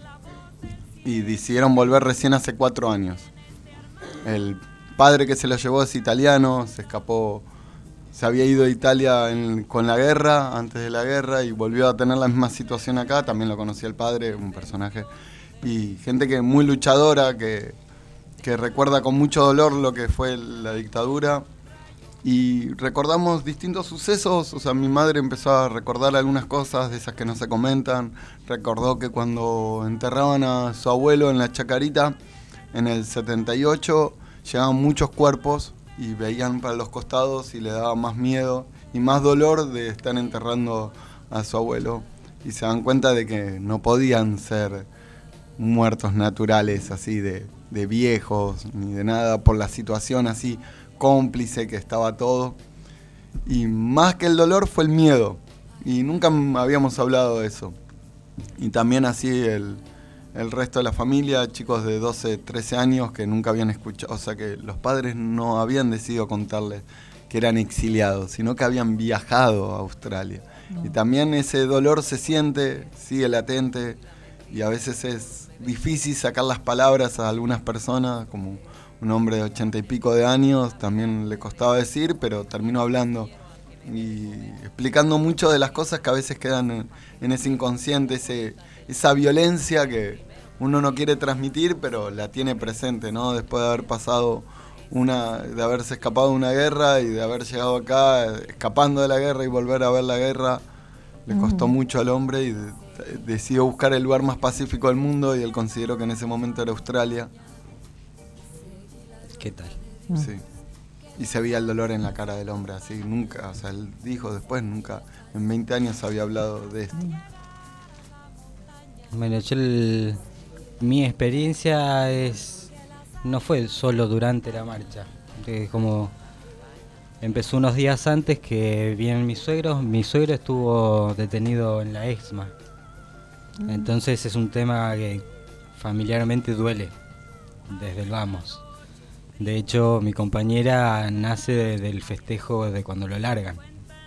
y decidieron volver recién hace 4 años. El padre que se lo llevó es italiano, se escapó, se había ido a Italia con la guerra, antes de la guerra, y volvió a tener la misma situación acá. También lo conocía el padre, un personaje, y gente que muy luchadora, que recuerda con mucho dolor lo que fue la dictadura. Y recordamos distintos sucesos, o sea, mi madre empezó a recordar algunas cosas de esas que no se comentan. Recordó que cuando enterraban a su abuelo en la Chacarita, en el 78, llegaban muchos cuerpos y veían para los costados y le daba más miedo y más dolor de estar enterrando a su abuelo. Y se dan cuenta de que no podían ser muertos naturales, así de viejos, ni de nada, por la situación así cómplice que estaba todo. Y más que el dolor fue el miedo, y nunca habíamos hablado de eso. Y también así el resto de la familia, chicos de 12, 13 años que nunca habían escuchado, o sea que los padres no habían decidido contarles que eran exiliados, sino que habían viajado a Australia. Y también ese dolor se siente, sigue latente, y a veces es difícil sacar las palabras a algunas personas, como un hombre de 80 y pico de años, también le costaba decir, pero terminó hablando y explicando mucho de las cosas que a veces quedan en ese inconsciente, esa violencia que uno no quiere transmitir, pero la tiene presente, ¿no? Después de haber pasado de haberse escapado de una guerra y de haber llegado acá, escapando de la guerra y volver a ver la guerra, le costó mucho al hombre y decidió buscar el lugar más pacífico del mundo y él consideró que en ese momento era Australia. ¿Qué tal? Sí. Y se veía el dolor en la cara del hombre, así, nunca, o sea, él dijo después, nunca, en 20 años había hablado de esto. Bueno, mi experiencia no fue solo durante la marcha, como empezó unos días antes que vienen mis suegros. Mi suegro estuvo detenido en la EXMA, entonces es un tema que familiarmente duele desde el vamos. De hecho, mi compañera nace del festejo de cuando lo largan.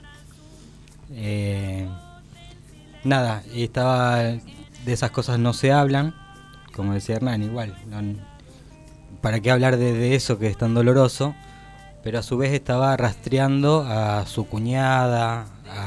Nada, de esas cosas no se hablan, como decía Hernán, igual. ¿Para qué hablar de eso que es tan doloroso? Pero a su vez estaba rastreando a su cuñada,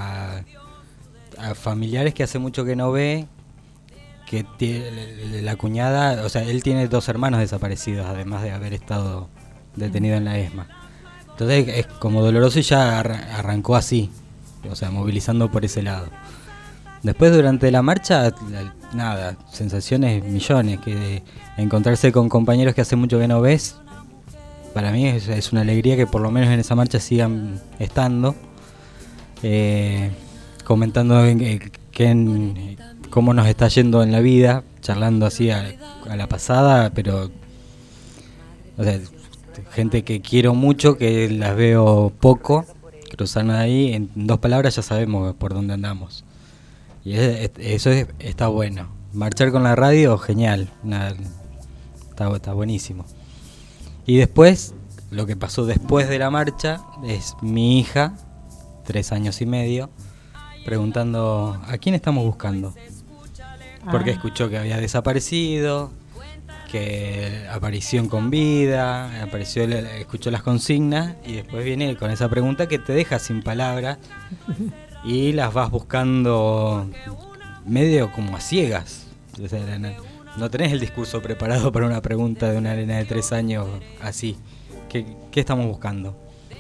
a familiares que hace mucho que no ve, que la cuñada, o sea, él tiene 2 hermanos desaparecidos, además de haber estado detenido en la ESMA. Entonces es como doloroso y ya arrancó así, o sea, movilizando por ese lado. Después durante la marcha, nada, sensaciones millones, que encontrarse con compañeros que hace mucho que no ves, para mí es una alegría que por lo menos en esa marcha sigan estando, comentando cómo nos está yendo en la vida, charlando así a la pasada, pero o sea, gente que quiero mucho, que las veo poco, cruzando ahí, en 2 palabras ya sabemos por dónde andamos. Y eso está bueno. Marchar con la radio, genial, está buenísimo. Y después, lo que pasó después de la marcha, es mi hija, 3 años y medio, preguntando ¿a quién estamos buscando? Porque escuchó que había desaparecido, que aparición con vida, escuchó las consignas y después viene con esa pregunta que te deja sin palabras y las vas buscando medio como a ciegas. O sea, no tenés el discurso preparado para una pregunta de una nena de 3 años así. ¿Qué estamos buscando?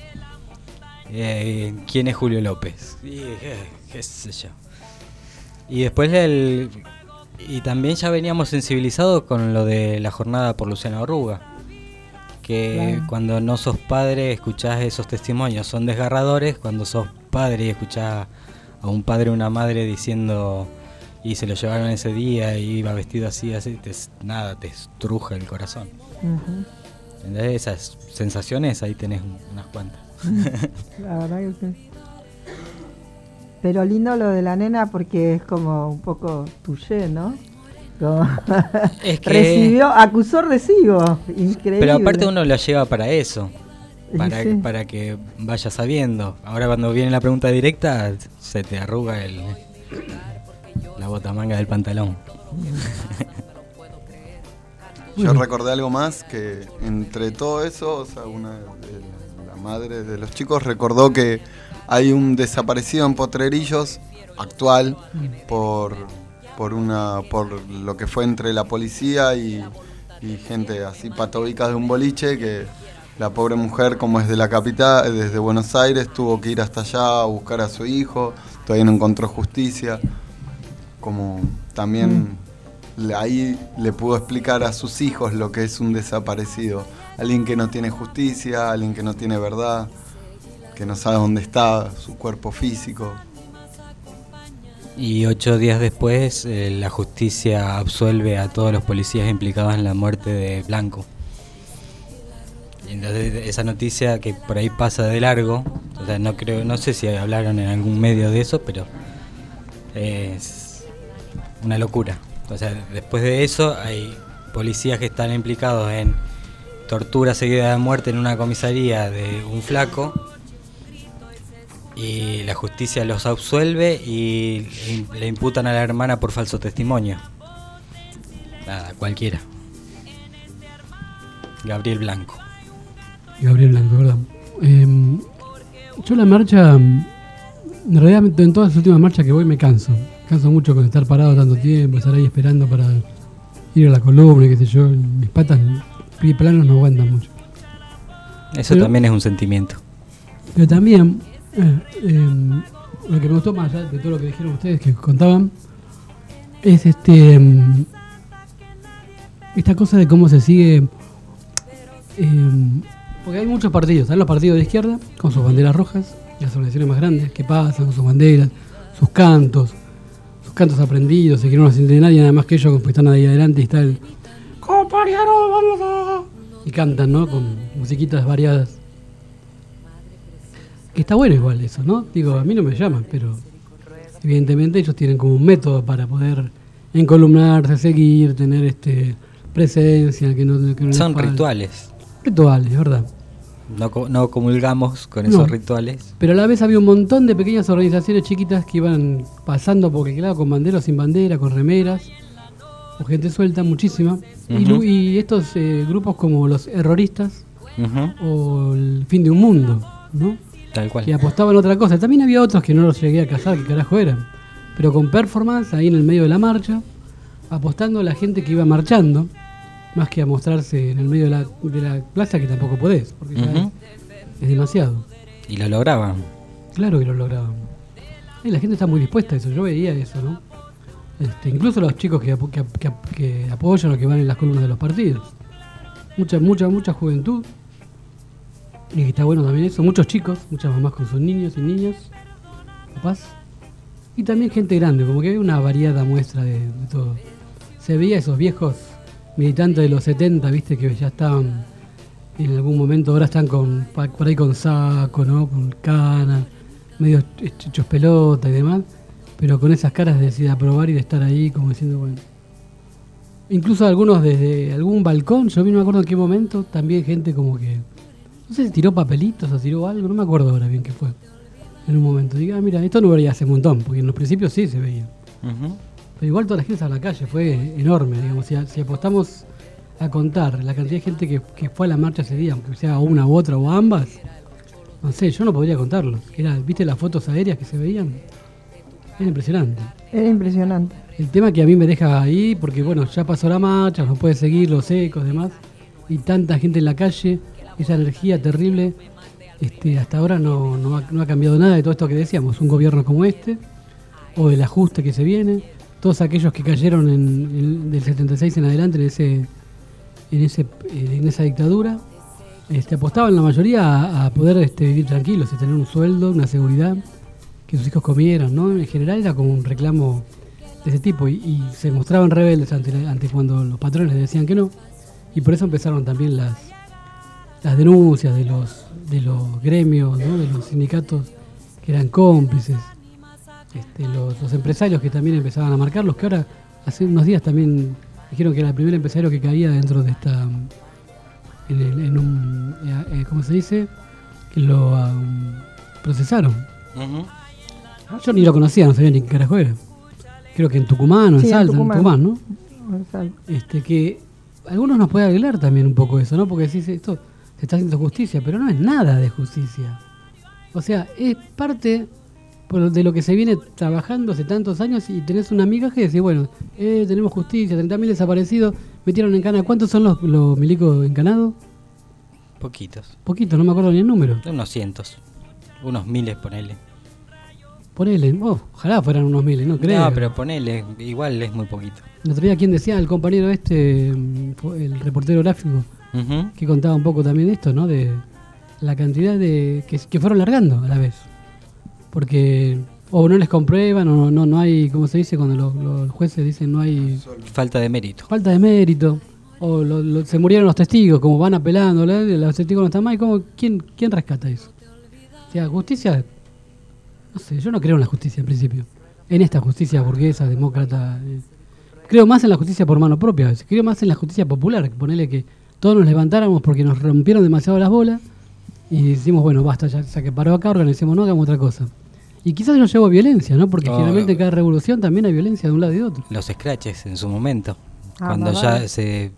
¿Quién es Julio López? ¿Qué sé yo? Y después y también ya veníamos sensibilizados con lo de la jornada por Luciano Arruga, que claro, cuando no sos padre escuchás esos testimonios, son desgarradores. Cuando sos padre y escuchás a un padre o una madre diciendo y se lo llevaron ese día y iba vestido así, te estruja el corazón. Entonces esas sensaciones ahí tenés unas cuantas. La verdad que sí. Pero lindo lo de la nena porque es como un poco tuyé, ¿no? Es que acusó recibo, increíble. Pero aparte uno lo lleva para eso, para que vaya sabiendo. Ahora cuando viene la pregunta directa, se te arruga la botamanga del pantalón. Yo recordé algo más, que entre todo eso, o sea, una de la madre de los chicos recordó que hay un desaparecido en Potrerillos actual por lo que fue entre la policía y gente así patobicas de un boliche, que la pobre mujer, como es de la capital, desde Buenos Aires, tuvo que ir hasta allá a buscar a su hijo, todavía no encontró justicia, como también ahí le pudo explicar a sus hijos lo que es un desaparecido, alguien que no tiene justicia, alguien que no tiene verdad, que no sabe dónde está su cuerpo físico. Y 8 días después la justicia absuelve a todos los policías implicados en la muerte de Blanco. Y entonces esa noticia que por ahí pasa de largo, o sea, no sé si hablaron en algún medio de eso, pero es una locura. O sea, después de eso hay policías que están implicados en tortura seguida de muerte en una comisaría de un flaco, y la justicia los absuelve y le imputan a la hermana por falso testimonio. Nada, cualquiera. Gabriel Blanco. Gabriel Blanco, ¿verdad? Yo la marcha, en realidad en todas las últimas marchas que voy me canso. Canso mucho con estar parado tanto tiempo, estar ahí esperando para ir a la columna, qué sé yo. Mis patas planos no aguantan mucho. Eso también es un sentimiento. Pero también, lo que me gustó más allá de todo lo que dijeron ustedes, que contaban, es esta cosa de cómo se sigue. Porque hay muchos partidos, están los partidos de izquierda con sus banderas rojas, las organizaciones más grandes que pasan con sus banderas, sus cantos aprendidos, que no los entiende nadie nada más que ellos, porque están ahí adelante y está el compañero, vamos a... y cantan, ¿no? Con musiquitas variadas. Que está bueno igual eso, ¿no? Digo, a mí no me llaman, pero evidentemente ellos tienen como un método para poder encolumnarse, seguir, tener presencia, que no son rituales. Rituales, ¿verdad? No comulgamos con esos rituales. Pero a la vez había un montón de pequeñas organizaciones chiquitas que iban pasando, porque claro, con bandera o sin bandera, con remeras, o gente suelta, muchísima. Uh-huh. Y estos grupos como los erroristas, uh-huh, o el fin de un mundo, ¿no? Tal cual. Que apostaban a otra cosa. También había otros que no los llegué a cazar, qué carajo eran. Pero con performance, ahí en el medio de la marcha, apostando a la gente que iba marchando, más que a mostrarse en el medio de la plaza, que tampoco podés, porque ya uh-huh, es demasiado. Y lo lograban. Claro que lo lograban. Y la gente está muy dispuesta a eso, yo veía eso, ¿no? Incluso los chicos que apoyan o que van en las columnas de los partidos. Mucha juventud. Y que está bueno también eso, muchos chicos, muchas mamás con sus niños y niñas, papás. Y también gente grande, como que había una variada muestra de todo. Se veía esos viejos militantes de los 70, viste, que ya estaban en algún momento, ahora están por ahí con saco, ¿no? Con cana, medio hechos pelota y demás, pero con esas caras de aprobar y de estar ahí como diciendo, bueno. Incluso algunos desde algún balcón, yo no me acuerdo en qué momento, también gente como que, no sé si tiró papelitos o tiró algo, no me acuerdo ahora bien qué fue. En un momento, diga, mira, esto no veía hace un montón, porque en los principios sí se veía. Uh-huh. Pero igual toda la gente a la calle fue enorme, digamos, si apostamos a contar la cantidad de gente que fue a la marcha ese día, aunque sea una u otra o ambas, no sé, yo no podría contarlo. ¿Viste las fotos aéreas que se veían? Era impresionante. Era impresionante. El tema que a mí me deja ahí, porque bueno, ya pasó la marcha, no puede seguir los ecos y demás, y tanta gente en la calle, esa energía terrible, hasta ahora no ha cambiado nada de todo esto que decíamos, un gobierno como o el ajuste que se viene. Todos aquellos que cayeron del 76 en adelante en esa dictadura, apostaban la mayoría a poder vivir tranquilos y tener un sueldo, una seguridad, que sus hijos comieran, ¿no? En general era como un reclamo de ese tipo y se mostraban rebeldes ante cuando los patrones les decían que no, y por eso empezaron también las denuncias de los gremios, ¿no? De los sindicatos que eran cómplices. Los empresarios que también empezaban a marcarlos, que ahora hace unos días también dijeron que era el primer empresario que caía dentro de esta ¿cómo se dice? Que lo procesaron. Uh-huh. Yo ni lo conocía, no sabía ni qué carajo era. Creo que en Tucumán o en Salta, en Tucumán, ¿no? Que algunos nos puede arreglar también un poco eso, ¿no? Porque decís, esto se está haciendo justicia, pero no es nada de justicia. O sea, es parte de lo que se viene trabajando hace tantos años, y tenés una amiga que dice, bueno, tenemos justicia, 30.000 desaparecidos, metieron en cana. ¿Cuántos son los milicos encanados? Poquitos, no me acuerdo ni el número. Unos cientos, unos miles, ponele. Ojalá fueran unos miles, no creo. No, pero ponele, igual es muy poquito. El otro día, ¿quién decía? El compañero el reportero gráfico, uh-huh, que contaba un poco también de esto, ¿no? De la cantidad de que fueron largando a la vez. Porque o no les comprueban, o no hay, ¿cómo se dice? Cuando los jueces dicen no hay... Falta de mérito. O se murieron los testigos, como van apelando, los testigos no están mal. ¿Quién rescata eso? O sea, justicia... No sé, yo no creo en la justicia en principio. En esta justicia burguesa, demócrata. Creo más en la justicia por mano propia. Creo más en la justicia popular. Ponerle que todos nos levantáramos porque nos rompieron demasiado las bolas y decimos, bueno, basta, ya que paró acá, organicemos, no hagamos otra cosa. Y quizás nos llevó violencia, ¿no? Porque generalmente en cada revolución también hay violencia de un lado y de otro. Los scratches en su momento. Cuando ya se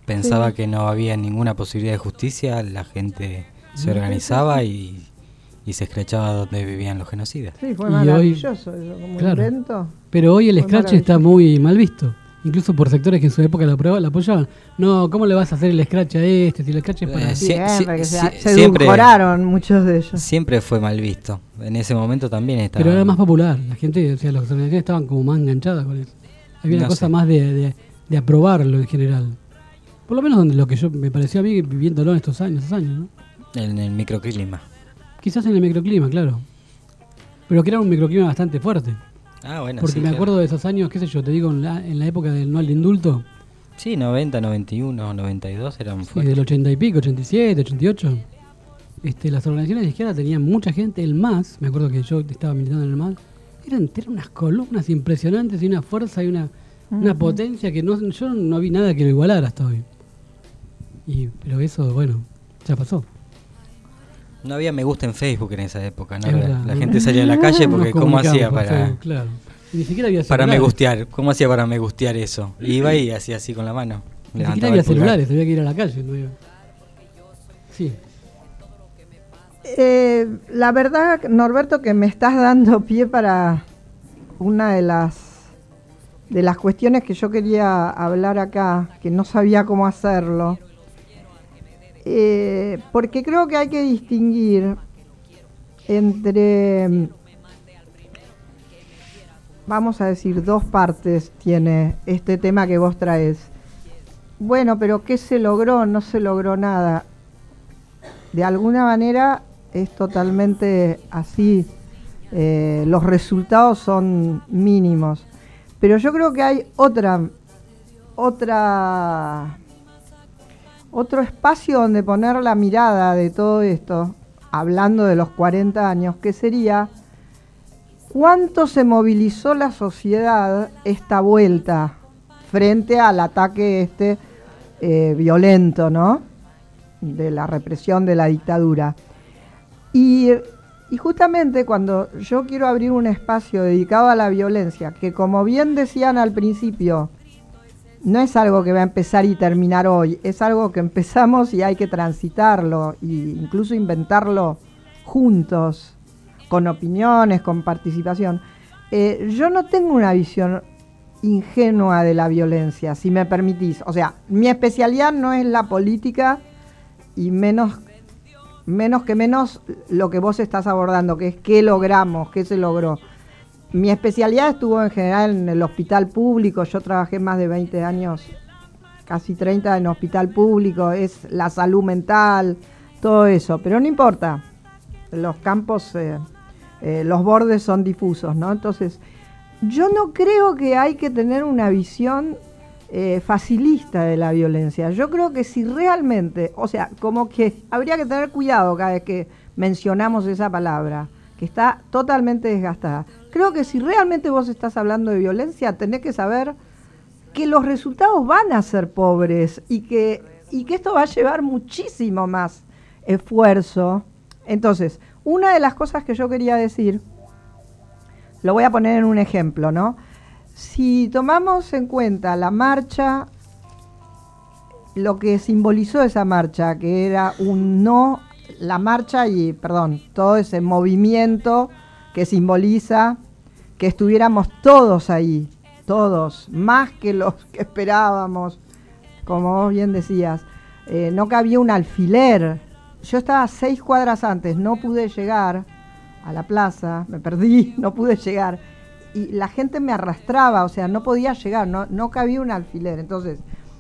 pensaba que no había ninguna posibilidad de justicia, la gente se organizaba y se escrachaba donde vivían los genocidas. Sí, fue maravilloso eso, como invento. Pero hoy el scratch está muy mal visto. Incluso por sectores que en su época la apoyaban. No, ¿cómo le vas a hacer el scratch a este? Si el scratch es para... se edulcoraron muchos de ellos. Siempre fue mal visto. En ese momento también estaba... Pero era más popular. La gente, o sea, las organizaciones estaban como más enganchadas con eso. Había una cosa más de aprobarlo en general. Por lo menos lo que yo me pareció a mí viviéndolo en esos años, ¿no? En el microclima. Quizás en el microclima, claro. Pero que era un microclima bastante fuerte. Ah, bueno, porque me acuerdo de esos años, qué sé yo, te digo, en la época del no al indulto. Sí, 90, 91, 92 eran fuertes. Sí, del 80 y pico, 87, 88. Las organizaciones de izquierda tenían mucha gente. El MAS, me acuerdo que yo estaba militando en el MAS, eran unas columnas impresionantes y una fuerza y una potencia que yo no vi nada que lo igualara hasta hoy. Pero eso, bueno, ya pasó. No había me gusta en Facebook en esa época, ¿no? La gente salía a la calle porque ¿cómo hacía para Facebook, claro. Ni siquiera había para me gustear? ¿Cómo hacía para me gustear eso? Iba y hacía así con la mano. Ni siquiera había celulares, había que ir a la calle. ¿No? Sí. La verdad, Norberto, que me estás dando pie para una de las cuestiones que yo quería hablar acá, que no sabía cómo hacerlo. Porque creo que hay que distinguir entre, vamos a decir, dos partes tiene este tema que vos traes. Bueno, pero ¿qué se logró? No se logró nada. De alguna manera es totalmente así. Los resultados son mínimos. Pero yo creo que hay otro espacio donde poner la mirada de todo esto, hablando de los 40 años, que sería cuánto se movilizó la sociedad esta vuelta frente al ataque violento, ¿no? De la represión de la dictadura. Y justamente cuando yo quiero abrir un espacio dedicado a la violencia, que como bien decían al principio, no es algo que va a empezar y terminar hoy, es algo que empezamos y hay que transitarlo e incluso inventarlo juntos, con opiniones, con participación. Yo no tengo una visión ingenua de la violencia, si me permitís. O sea, mi especialidad no es la política y menos lo que vos estás abordando, que es qué logramos, qué se logró. Mi especialidad estuvo en general en el hospital público. Yo trabajé más de 20 años, casi 30 en hospital público. Es la salud mental, todo eso. Pero no importa, los campos, los bordes son difusos, ¿no? Entonces, yo no creo que hay que tener una visión facilista de la violencia. Yo creo que si realmente, o sea, como que habría que tener cuidado cada vez que mencionamos esa palabra, que está totalmente desgastada. Creo que si realmente vos estás hablando de violencia, tenés que saber que los resultados van a ser pobres y que esto va a llevar muchísimo más esfuerzo. Entonces, una de las cosas que yo quería decir, lo voy a poner en un ejemplo, ¿no? Si tomamos en cuenta la marcha, lo que simbolizó esa marcha, que era la marcha todo ese movimiento que simboliza que estuviéramos todos ahí, todos, más que los que esperábamos, como vos bien decías, no cabía un alfiler. Yo estaba 6 cuadras antes, no pude llegar a la plaza, me perdí, no pude llegar, y la gente me arrastraba, o sea, no podía llegar, no cabía un alfiler. Entonces,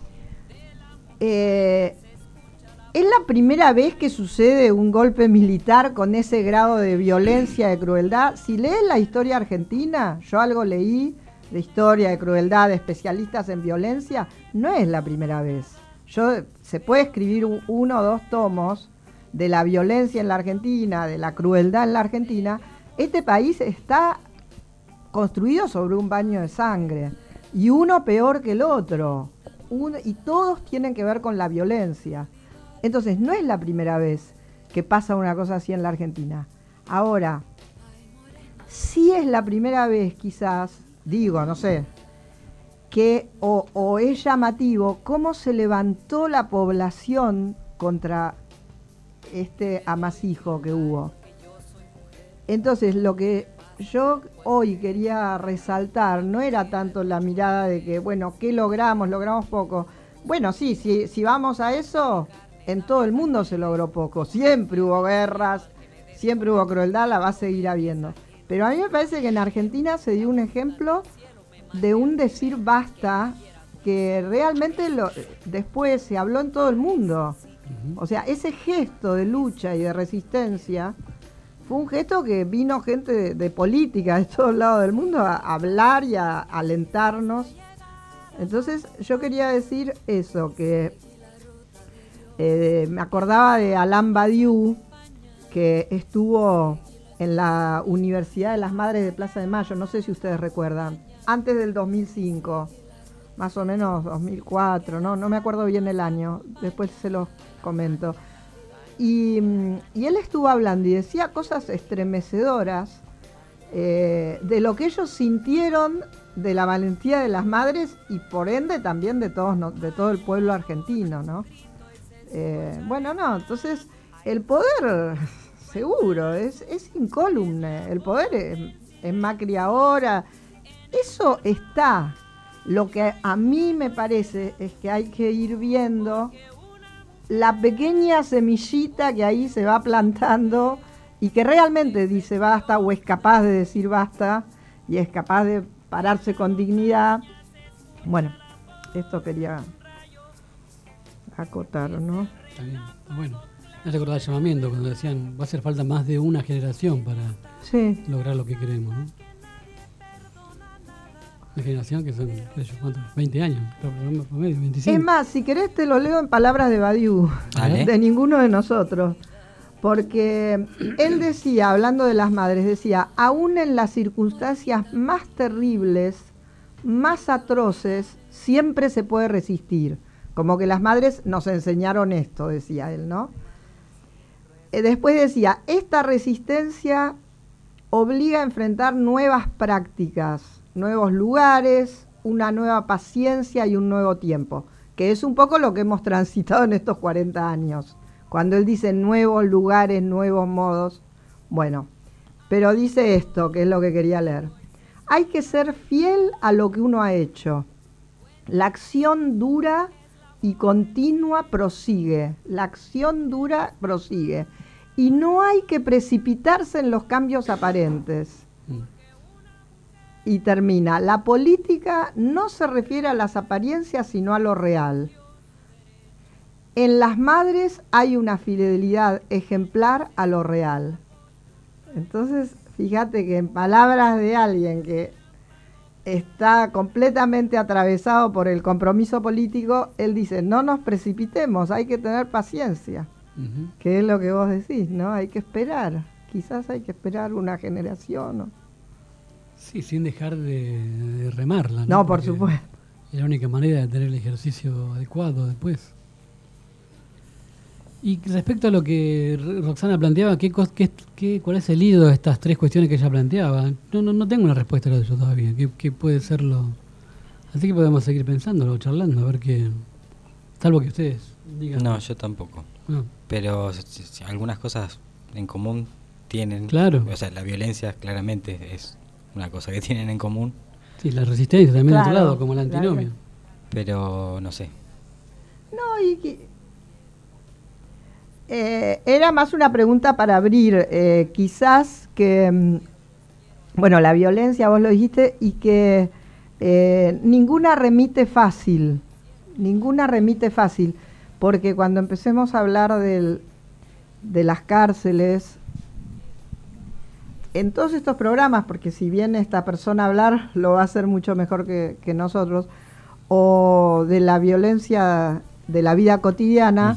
¿es la primera vez que sucede un golpe militar con ese grado de violencia, de crueldad? Si lees la historia argentina, yo algo leí de historia, de crueldad, de especialistas en violencia, no es la primera vez. Se puede escribir 1 o 2 tomos de la violencia en la Argentina, de la crueldad en la Argentina. Este país está construido sobre un baño de sangre, y uno peor que el otro, y todos tienen que ver con la violencia. Entonces, no es la primera vez que pasa una cosa así en la Argentina. Ahora, sí es la primera vez, quizás, digo, no sé, que o es llamativo cómo se levantó la población contra este amasijo que hubo. Entonces, lo que yo hoy quería resaltar no era tanto la mirada de que, bueno, ¿qué logramos? Logramos poco. Bueno, sí, si vamos a eso, en todo el mundo se logró poco. Siempre hubo guerras, siempre hubo crueldad, la va a seguir habiendo. Pero a mí me parece que en Argentina se dio un ejemplo de un decir basta que realmente después se habló en todo el mundo. O sea, ese gesto de lucha y de resistencia fue un gesto que vino gente de política de todos lados del mundo a hablar y a alentarnos. Entonces yo quería decir eso, que me acordaba de Alain Badiou, que estuvo en la Universidad de las Madres de Plaza de Mayo, no sé si ustedes recuerdan, antes del 2005, más o menos 2004, no me acuerdo bien el año, después se los comento. Y él estuvo hablando y decía cosas estremecedoras de lo que ellos sintieron de la valentía de las madres y por ende también de todo el pueblo argentino, ¿no? Entonces el poder seguro es incólume, el poder es Macri ahora, eso está. Lo que a mí me parece es que hay que ir viendo la pequeña semillita que ahí se va plantando y que realmente dice basta o es capaz de decir basta y es capaz de pararse con dignidad. Bueno, esto quería acotar, ¿no? Está bien, está bueno. Me recordaba el llamamiento cuando decían va a hacer falta más de una generación para lograr lo que queremos, ¿no? Una generación que son, ¿cuántos? 20 años, promedio, 25. Es más, si querés te lo leo en palabras de Badiou, de ninguno de nosotros. Porque él decía, hablando de las madres, decía, aún en las circunstancias más terribles, más atroces, siempre se puede resistir. Como que las madres nos enseñaron esto, decía él, ¿no? Después decía, esta resistencia obliga a enfrentar nuevas prácticas, nuevos lugares, una nueva paciencia y un nuevo tiempo, que es un poco lo que hemos transitado en estos 40 años. Cuando él dice nuevos lugares, nuevos modos, bueno, pero dice esto, que es lo que quería leer. Hay que ser fiel a lo que uno ha hecho. La acción dura y continua prosigue. La acción dura prosigue. Y no hay que precipitarse en los cambios aparentes. Y termina, la política no se refiere a las apariencias, sino a lo real. En las madres hay una fidelidad ejemplar a lo real. Entonces, fíjate que en palabras de alguien que está completamente atravesado por el compromiso político, él dice, no nos precipitemos, hay que tener paciencia. Que es lo que vos decís, ¿no? Hay que esperar. Quizás hay que esperar una generación, ¿no? Sí, sin dejar de remarla, ¿no? No, por supuesto. Es la única manera de tener el ejercicio adecuado después. Y respecto a lo que Roxana planteaba, ¿cuál es el hilo de estas tres cuestiones que ella planteaba? No tengo una respuesta a eso todavía. ¿Qué puede ser lo...? Así que podemos seguir pensándolo, charlando, a ver qué... Salvo que ustedes digan. No, yo tampoco. No. Pero si algunas cosas en común tienen... Claro. O sea, la violencia claramente es una cosa que tienen en común. Sí, la resistencia también de otro lado, como la antinomia. Claro. Pero no sé. No, y que... era más una pregunta para abrir, quizás que, bueno, la violencia, vos lo dijiste, y que ninguna remite fácil, porque cuando empecemos a hablar de las cárceles, en todos estos programas, porque si viene esta persona a hablar, lo va a hacer mucho mejor que nosotros, o de la violencia de la vida cotidiana,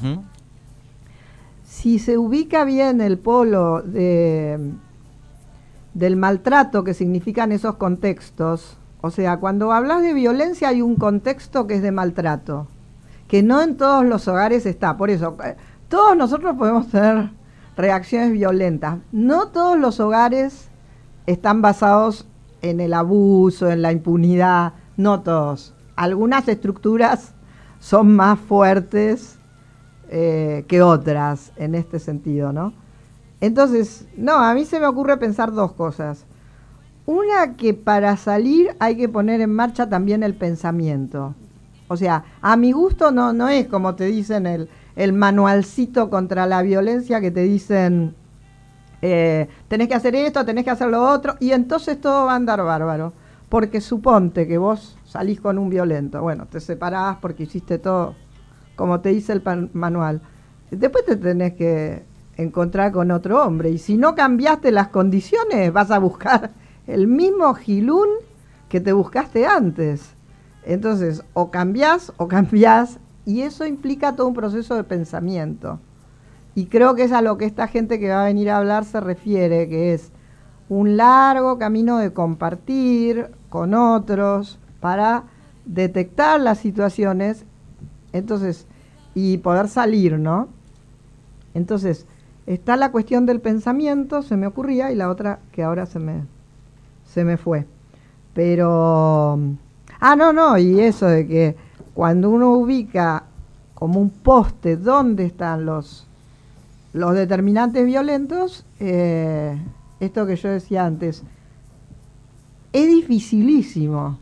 si se ubica bien el polo del maltrato que significan esos contextos, o sea, cuando hablas de violencia hay un contexto que es de maltrato, que no en todos los hogares está. Por eso, todos nosotros podemos tener reacciones violentas. No todos los hogares están basados en el abuso, en la impunidad, no todos. algunas estructuras son más fuertes que otras en este sentido, ¿no? Entonces, no, a mí se me ocurre pensar dos cosas. Una, que para salir hay que poner en marcha también el pensamiento. O sea, a mi gusto no es como te dicen el manualcito contra la violencia, que te dicen tenés que hacer esto, tenés que hacer lo otro, y entonces todo va a andar bárbaro. Porque suponte que vos salís con un violento, bueno, te separás porque hiciste todo como te dice el manual. Después te tenés que encontrar con otro hombre, y si no cambiaste las condiciones, vas a buscar el mismo gilún que te buscaste antes. Entonces, o cambiás, y eso implica todo un proceso de pensamiento. Y creo que es a lo que esta gente que va a venir a hablar se refiere, que es un largo camino de compartir con otros para detectar las situaciones, entonces, y poder salir, ¿no? Entonces, está la cuestión del pensamiento, se me ocurría, y la otra que ahora se me fue. Pero, y eso de que cuando uno ubica como un poste dónde están los determinantes violentos, esto que yo decía antes, es dificilísimo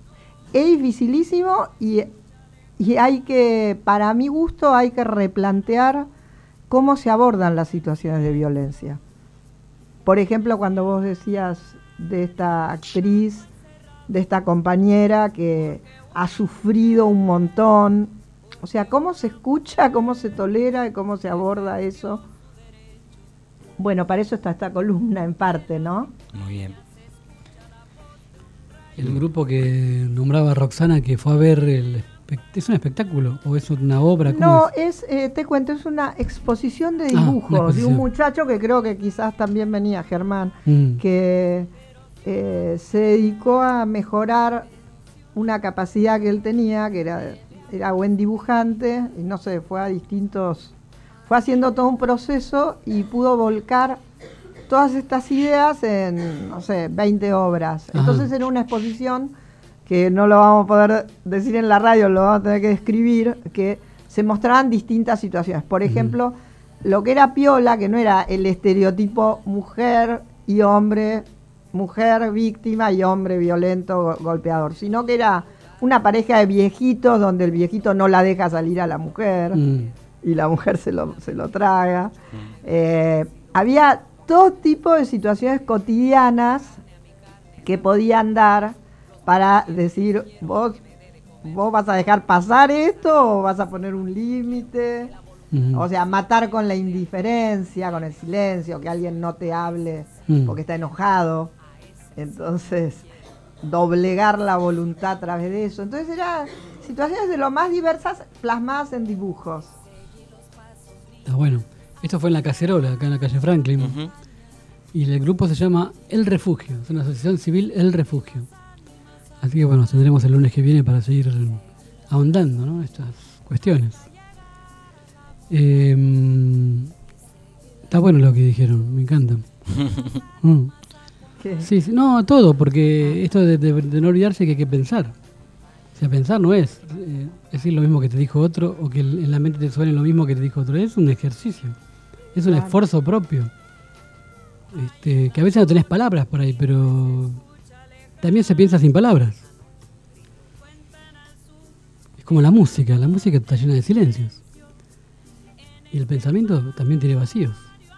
y hay que, para mi gusto, hay que replantear cómo se abordan las situaciones de violencia. Por ejemplo, cuando vos decías de esta actriz, de esta compañera que ha sufrido un montón, o sea, cómo se escucha, cómo se tolera y cómo se aborda eso. Bueno, para eso está esta columna en parte, ¿no? Muy bien. El grupo que nombraba Roxana, que fue a ver ¿es un espectáculo o es una obra? No, te cuento, es una exposición de dibujos de un muchacho que creo que quizás también venía, Germán, que se dedicó a mejorar una capacidad que él tenía, que era buen dibujante, y no sé, fue haciendo todo un proceso y pudo volcar todas estas ideas en, no sé, 20 obras. Ajá. Entonces era una exposición que no lo vamos a poder decir en la radio, lo vamos a tener que describir, que se mostraban distintas situaciones. Por ejemplo, lo que era piola, que no era el estereotipo mujer y hombre, mujer víctima y hombre violento, golpeador, sino que era una pareja de viejitos donde el viejito no la deja salir a la mujer y la mujer se lo traga. Había todo tipo de situaciones cotidianas que podían dar para decir, vos vas a dejar pasar esto o vas a poner un límite. O sea, matar con la indiferencia, con el silencio, que alguien no te hable porque está enojado. Entonces, doblegar la voluntad a través de eso. Entonces eran situaciones de lo más diversas plasmadas en dibujos. Está bueno. Esto fue en La Cacerola, acá en la calle Franklin. Y el grupo se llama El Refugio. Es una asociación civil, El Refugio. Así que bueno, nos tendremos el lunes que viene para seguir ahondando, ¿no?, estas cuestiones. Está bueno lo que dijeron, me encanta. Sí, no, todo, porque esto de no olvidarse que hay que pensar. O sea, pensar no es decir lo mismo que te dijo otro o que en la mente te suene lo mismo que te dijo otro. Es un ejercicio, es un esfuerzo propio. Que a veces no tenés palabras por ahí, pero también se piensa sin palabras. Es como la música está llena de silencios. Y el pensamiento también tiene vacíos.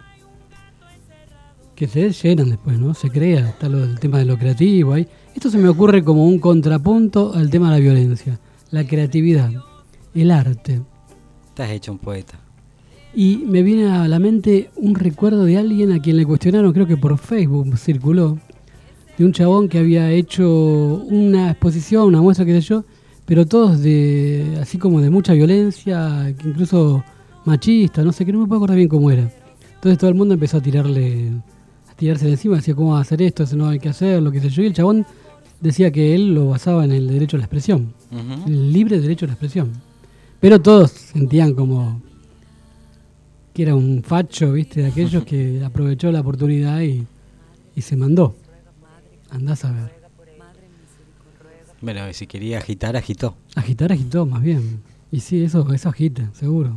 Que se llenan después, ¿no? Se crea, está el tema de lo creativo ahí. Esto se me ocurre como un contrapunto al tema de la violencia. La creatividad, el arte. Estás hecho un poeta. Y me viene a la mente un recuerdo de alguien a quien le cuestionaron, creo que por Facebook circuló, de un chabón que había hecho una exposición, una muestra, qué sé yo, pero todos así como de mucha violencia, incluso machista, no sé, que no me puedo acordar bien cómo era. Entonces todo el mundo empezó a tirarse de encima, decía cómo va a hacer esto, eso no hay que hacerlo, qué sé yo, y el chabón decía que él lo basaba en el derecho a la expresión, el libre derecho a la expresión. Pero todos sentían como que era un facho, ¿viste? De aquellos que aprovechó la oportunidad y se mandó. Andás a ver. Bueno, si quería agitar, agitó. Agitó, más bien. Y sí, eso agita, seguro.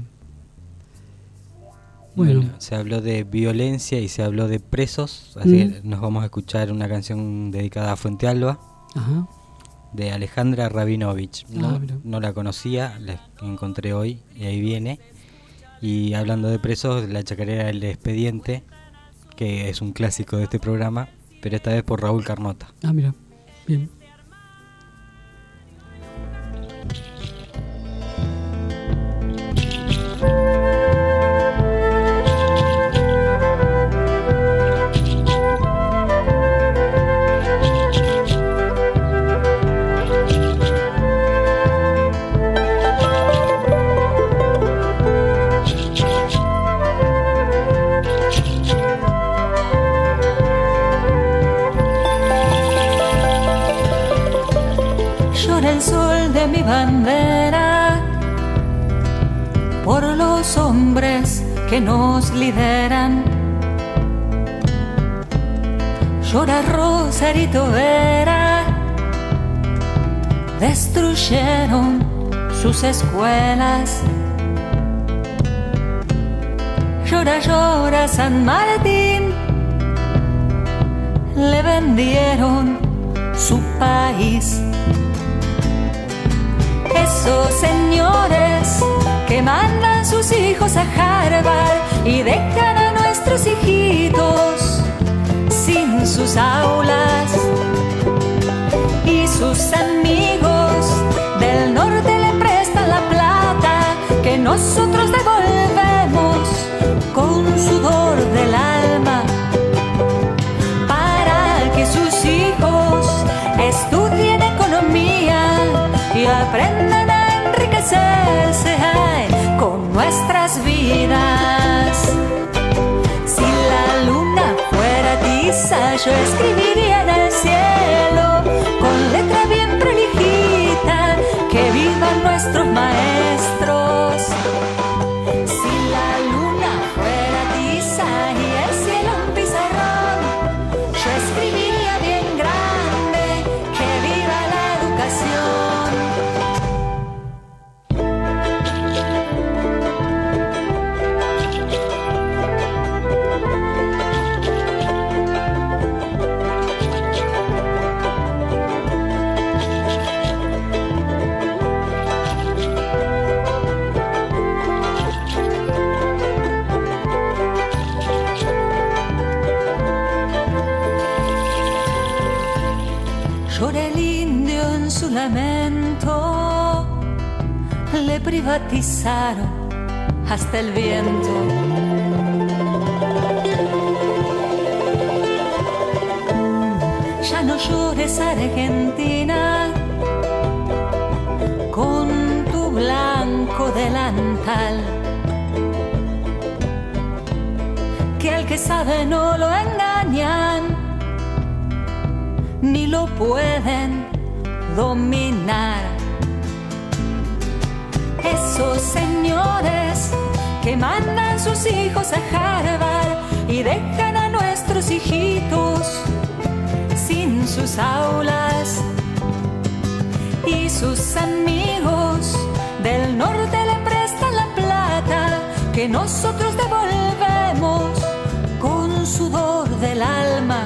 Bueno, se habló de violencia y se habló de presos, así que nos vamos a escuchar una canción dedicada a Fuente Alba. Ajá. De Alejandra Rabinovich. No la conocía, la encontré hoy y ahí viene. Y hablando de presos, la chacarera del Expediente, que es un clásico de este programa, pero esta vez por Raúl Carnota. Ah, mira, bien. Mi bandera por los hombres que nos lideran. Llora Rosarito Vera, destruyeron sus escuelas. Llora, llora San Martín, le vendieron su país. Esos señores que mandan sus hijos a Harvard y dejan a nuestros hijitos sin sus aulas, y sus amigos del norte le prestan la plata que nosotros devolvemos con sudor del alma para que sus hijos estudien economía y aprendan a enriquecerse con nuestras vidas. Si la luna fuera tiza, yo escribiría en el cielo con letra bien prolijita que vivan nuestros maestros. Si la luna fuera tiza y el cielo un pizarrón, yo escribiría bien grande que viva la educación. Llora el indio en su lamento, le privatizaron hasta el viento. Ya no llores, Argentina, con tu blanco delantal, que al que sabe no lo engañan ni lo pueden dominar. Esos señores que mandan sus hijos a Harvard y dejan a nuestros hijitos sin sus aulas, y sus amigos del norte le prestan la plata que nosotros devolvemos con sudor del alma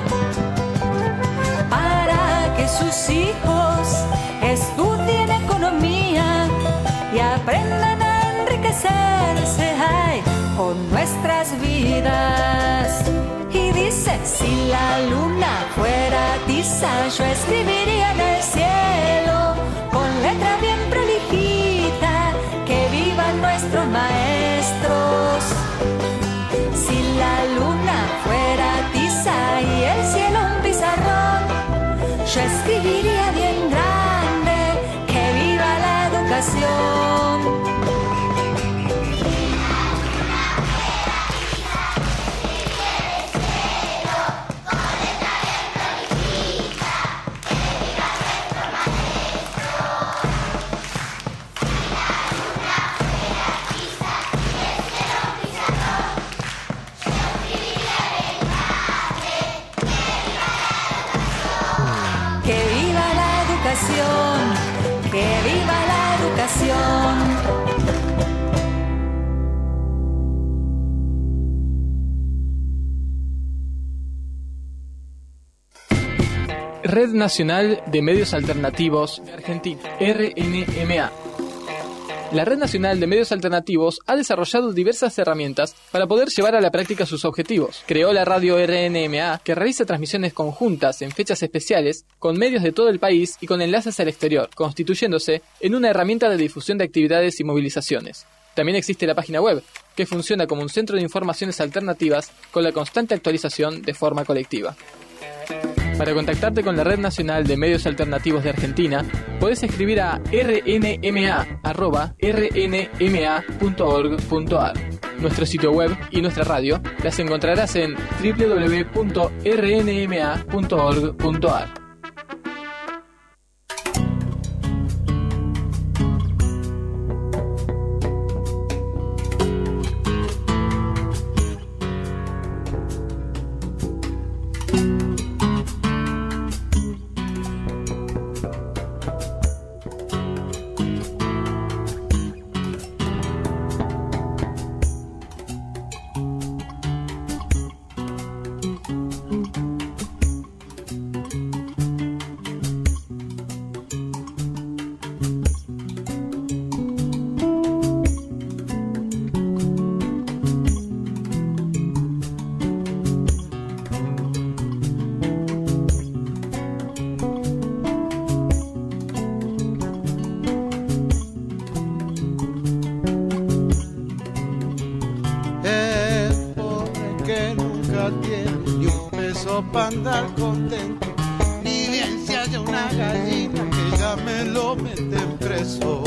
para que sus hijos estudien economía y aprendan a enriquecerse con nuestras vidas. Y dice, si la luna fuera tiza, yo escribiría en el cielo con letra bien prolijita que vivan nuestros maestros. Si la luna fuera tiza y el cielo un pizarrón, yo escribiría bien grande que viva la educación. que viva la educación. Red Nacional de Medios Alternativos de Argentina, RNMA. La Red Nacional de Medios Alternativos ha desarrollado diversas herramientas para poder llevar a la práctica sus objetivos. Creó la radio RNMA, que realiza transmisiones conjuntas en fechas especiales con medios de todo el país y con enlaces al exterior, constituyéndose en una herramienta de difusión de actividades y movilizaciones. También existe la página web, que funciona como un centro de informaciones alternativas con la constante actualización de forma colectiva. Para contactarte con la Red Nacional de Medios Alternativos de Argentina, podés escribir a rnma@rnma.org.ar. Nuestro sitio web y nuestra radio las encontrarás en www.rnma.org.ar. para andar contento, ni bien si haya una gallina que ya me lo meten preso.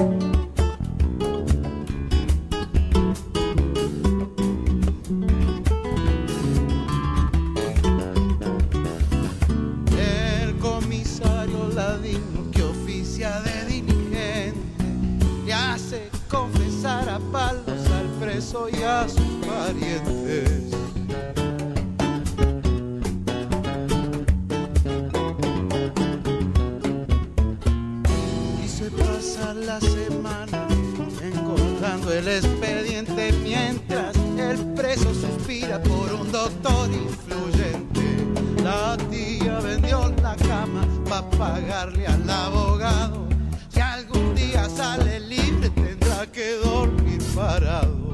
El comisario ladino que oficia de diligente le hace confesar a palos al preso y a sus parientes. La semana engordando el expediente mientras el preso suspira por un doctor influyente. La tía vendió la cama para pagarle al abogado. Si algún día sale libre tendrá que dormir parado.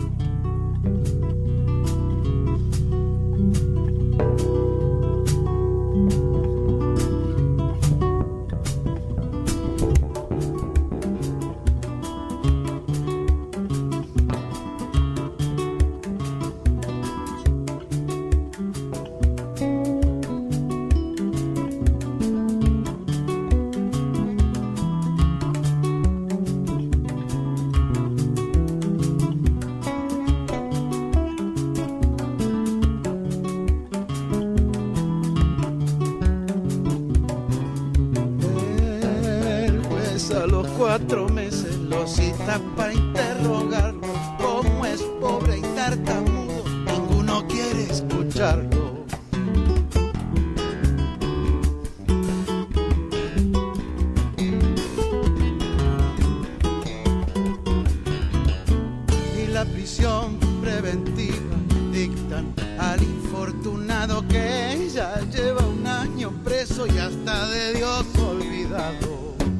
A los 4 meses lo cita para interrogarlo. Como es pobre y tartamudo, ninguno quiere escucharlo. Y la prisión preventiva dictan al infortunado que ya lleva 1 año preso y hasta de Dios olvidado.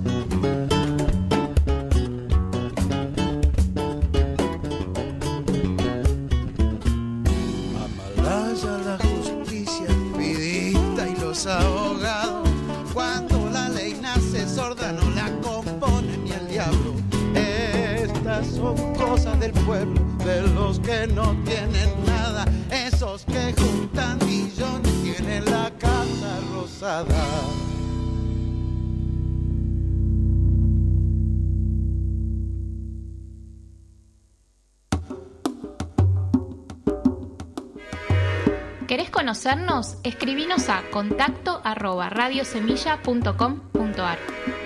La justicia expedita y los abogados, cuando la ley nace sorda no la compone ni el diablo. Estas son cosas del pueblo, de los que no tienen nada, esos que juntan millones tienen la casa rosada. ¿Querés conocernos? Escribinos a contacto@radiosemilla.com.ar.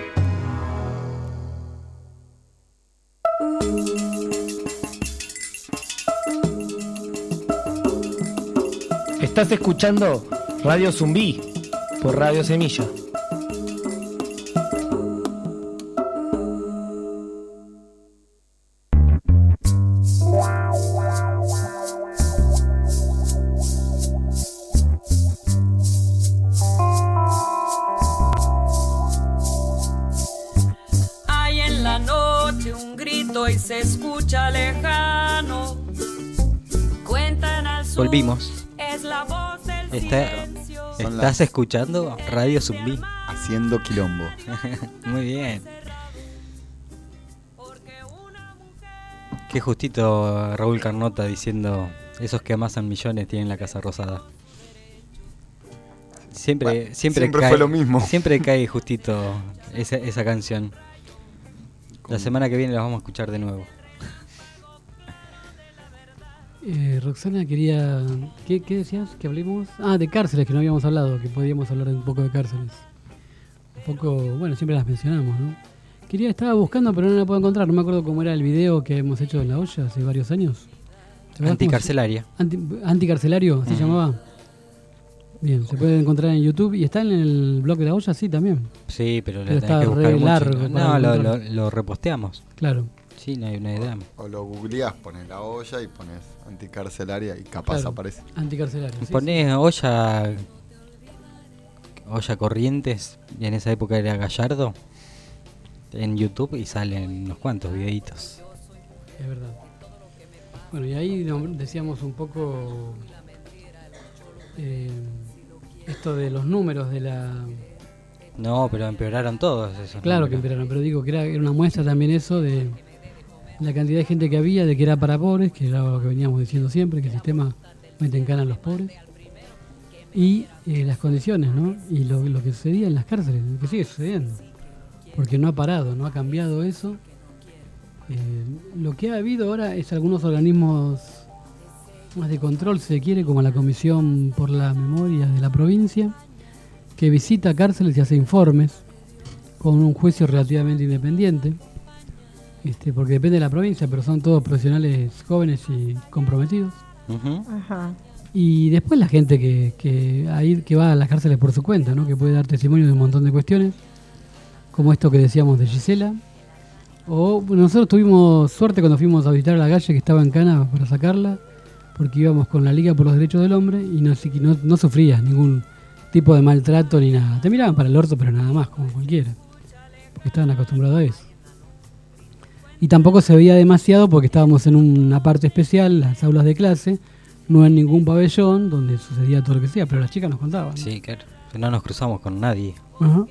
Estás escuchando Radio Zumbí por Radio Semilla. Volvimos. ¿Estás escuchando Radio Zumbí? Haciendo quilombo. Muy bien. Qué justito Raúl Carnota diciendo: esos que amasan millones tienen la casa rosada. Siempre cae, fue lo mismo. Siempre cae justito esa canción. La semana que viene la vamos a escuchar de nuevo. Roxana quería... ¿Qué decías? ¿Que hablemos? De cárceles, que no habíamos hablado, que podíamos hablar un poco de cárceles. Un poco, bueno, siempre las mencionamos, ¿no? Estaba buscando, pero no la puedo encontrar. No me acuerdo cómo era el video que hemos hecho en La Olla hace varios años. Anticarcelaria. Anticarcelario, ¿se llamaba? Bien, se puede encontrar en YouTube. ¿Y está en el blog de La Olla? Sí, también. Sí, pero está que buscar re largo. No, lo reposteamos. Claro. Sí, no hay una idea. O lo googleás, pones La Olla y pones anticarcelaria y capaz aparece. Anticarcelaria. Sí, pones sí. olla Corrientes, y en esa época era Gallardo, en YouTube y salen unos cuantos videitos. Es verdad. Bueno, y ahí decíamos un poco esto de los números de la... No, pero empeoraron todos esos. Claro números. Que empeoraron, pero digo que era una muestra también eso de la cantidad de gente que había, de que era para pobres, que era lo que veníamos diciendo siempre, que el sistema mete en cana a los pobres, y las condiciones, ¿no? Y lo que sucedía en las cárceles, lo que sigue sucediendo, porque no ha parado, no ha cambiado eso. Lo que ha habido ahora es algunos organismos más de control, si se quiere, como la Comisión por la Memoria de la provincia, que visita cárceles y hace informes con un juicio relativamente independiente, porque depende de la provincia, pero son todos profesionales jóvenes y comprometidos. Uh-huh. Ajá. Y después la gente que va a las cárceles por su cuenta, ¿no? Que puede dar testimonio de un montón de cuestiones, como esto que decíamos de Gisela. O bueno, nosotros tuvimos suerte cuando fuimos a visitar a la Galle, que estaba en cana, para sacarla, porque íbamos con la Liga por los Derechos del Hombre y no sufrías ningún tipo de maltrato ni nada. Te miraban para el orto, pero nada más, como cualquiera, porque estaban acostumbrados a eso. Y tampoco se veía demasiado porque estábamos en una parte especial, las aulas de clase, no en ningún pabellón donde sucedía todo lo que sea, pero las chicas nos contaban, ¿no? Sí, claro. No nos cruzamos con nadie. Ajá.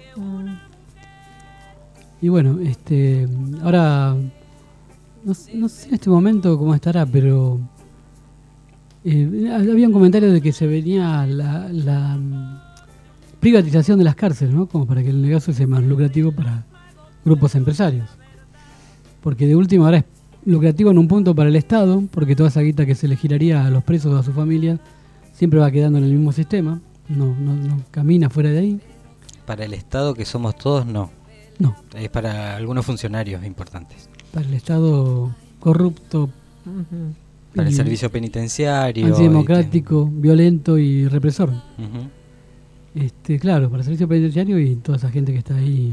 Y bueno, ahora no sé en este momento cómo estará, pero había un comentario de que se venía la privatización de las cárceles, ¿no? Como para que el negocio sea más lucrativo para grupos empresarios. Porque de última ahora es lucrativo en un punto para el Estado, porque toda esa guita que se le giraría a los presos o a sus familias siempre va quedando en el mismo sistema, no camina fuera de ahí. Para el Estado que somos todos, no. No. Es para algunos funcionarios importantes. Para el Estado corrupto. Uh-huh. Para el servicio penitenciario. Antidemocrático, violento y represor. Uh-huh. Claro, para el servicio penitenciario y toda esa gente que está ahí,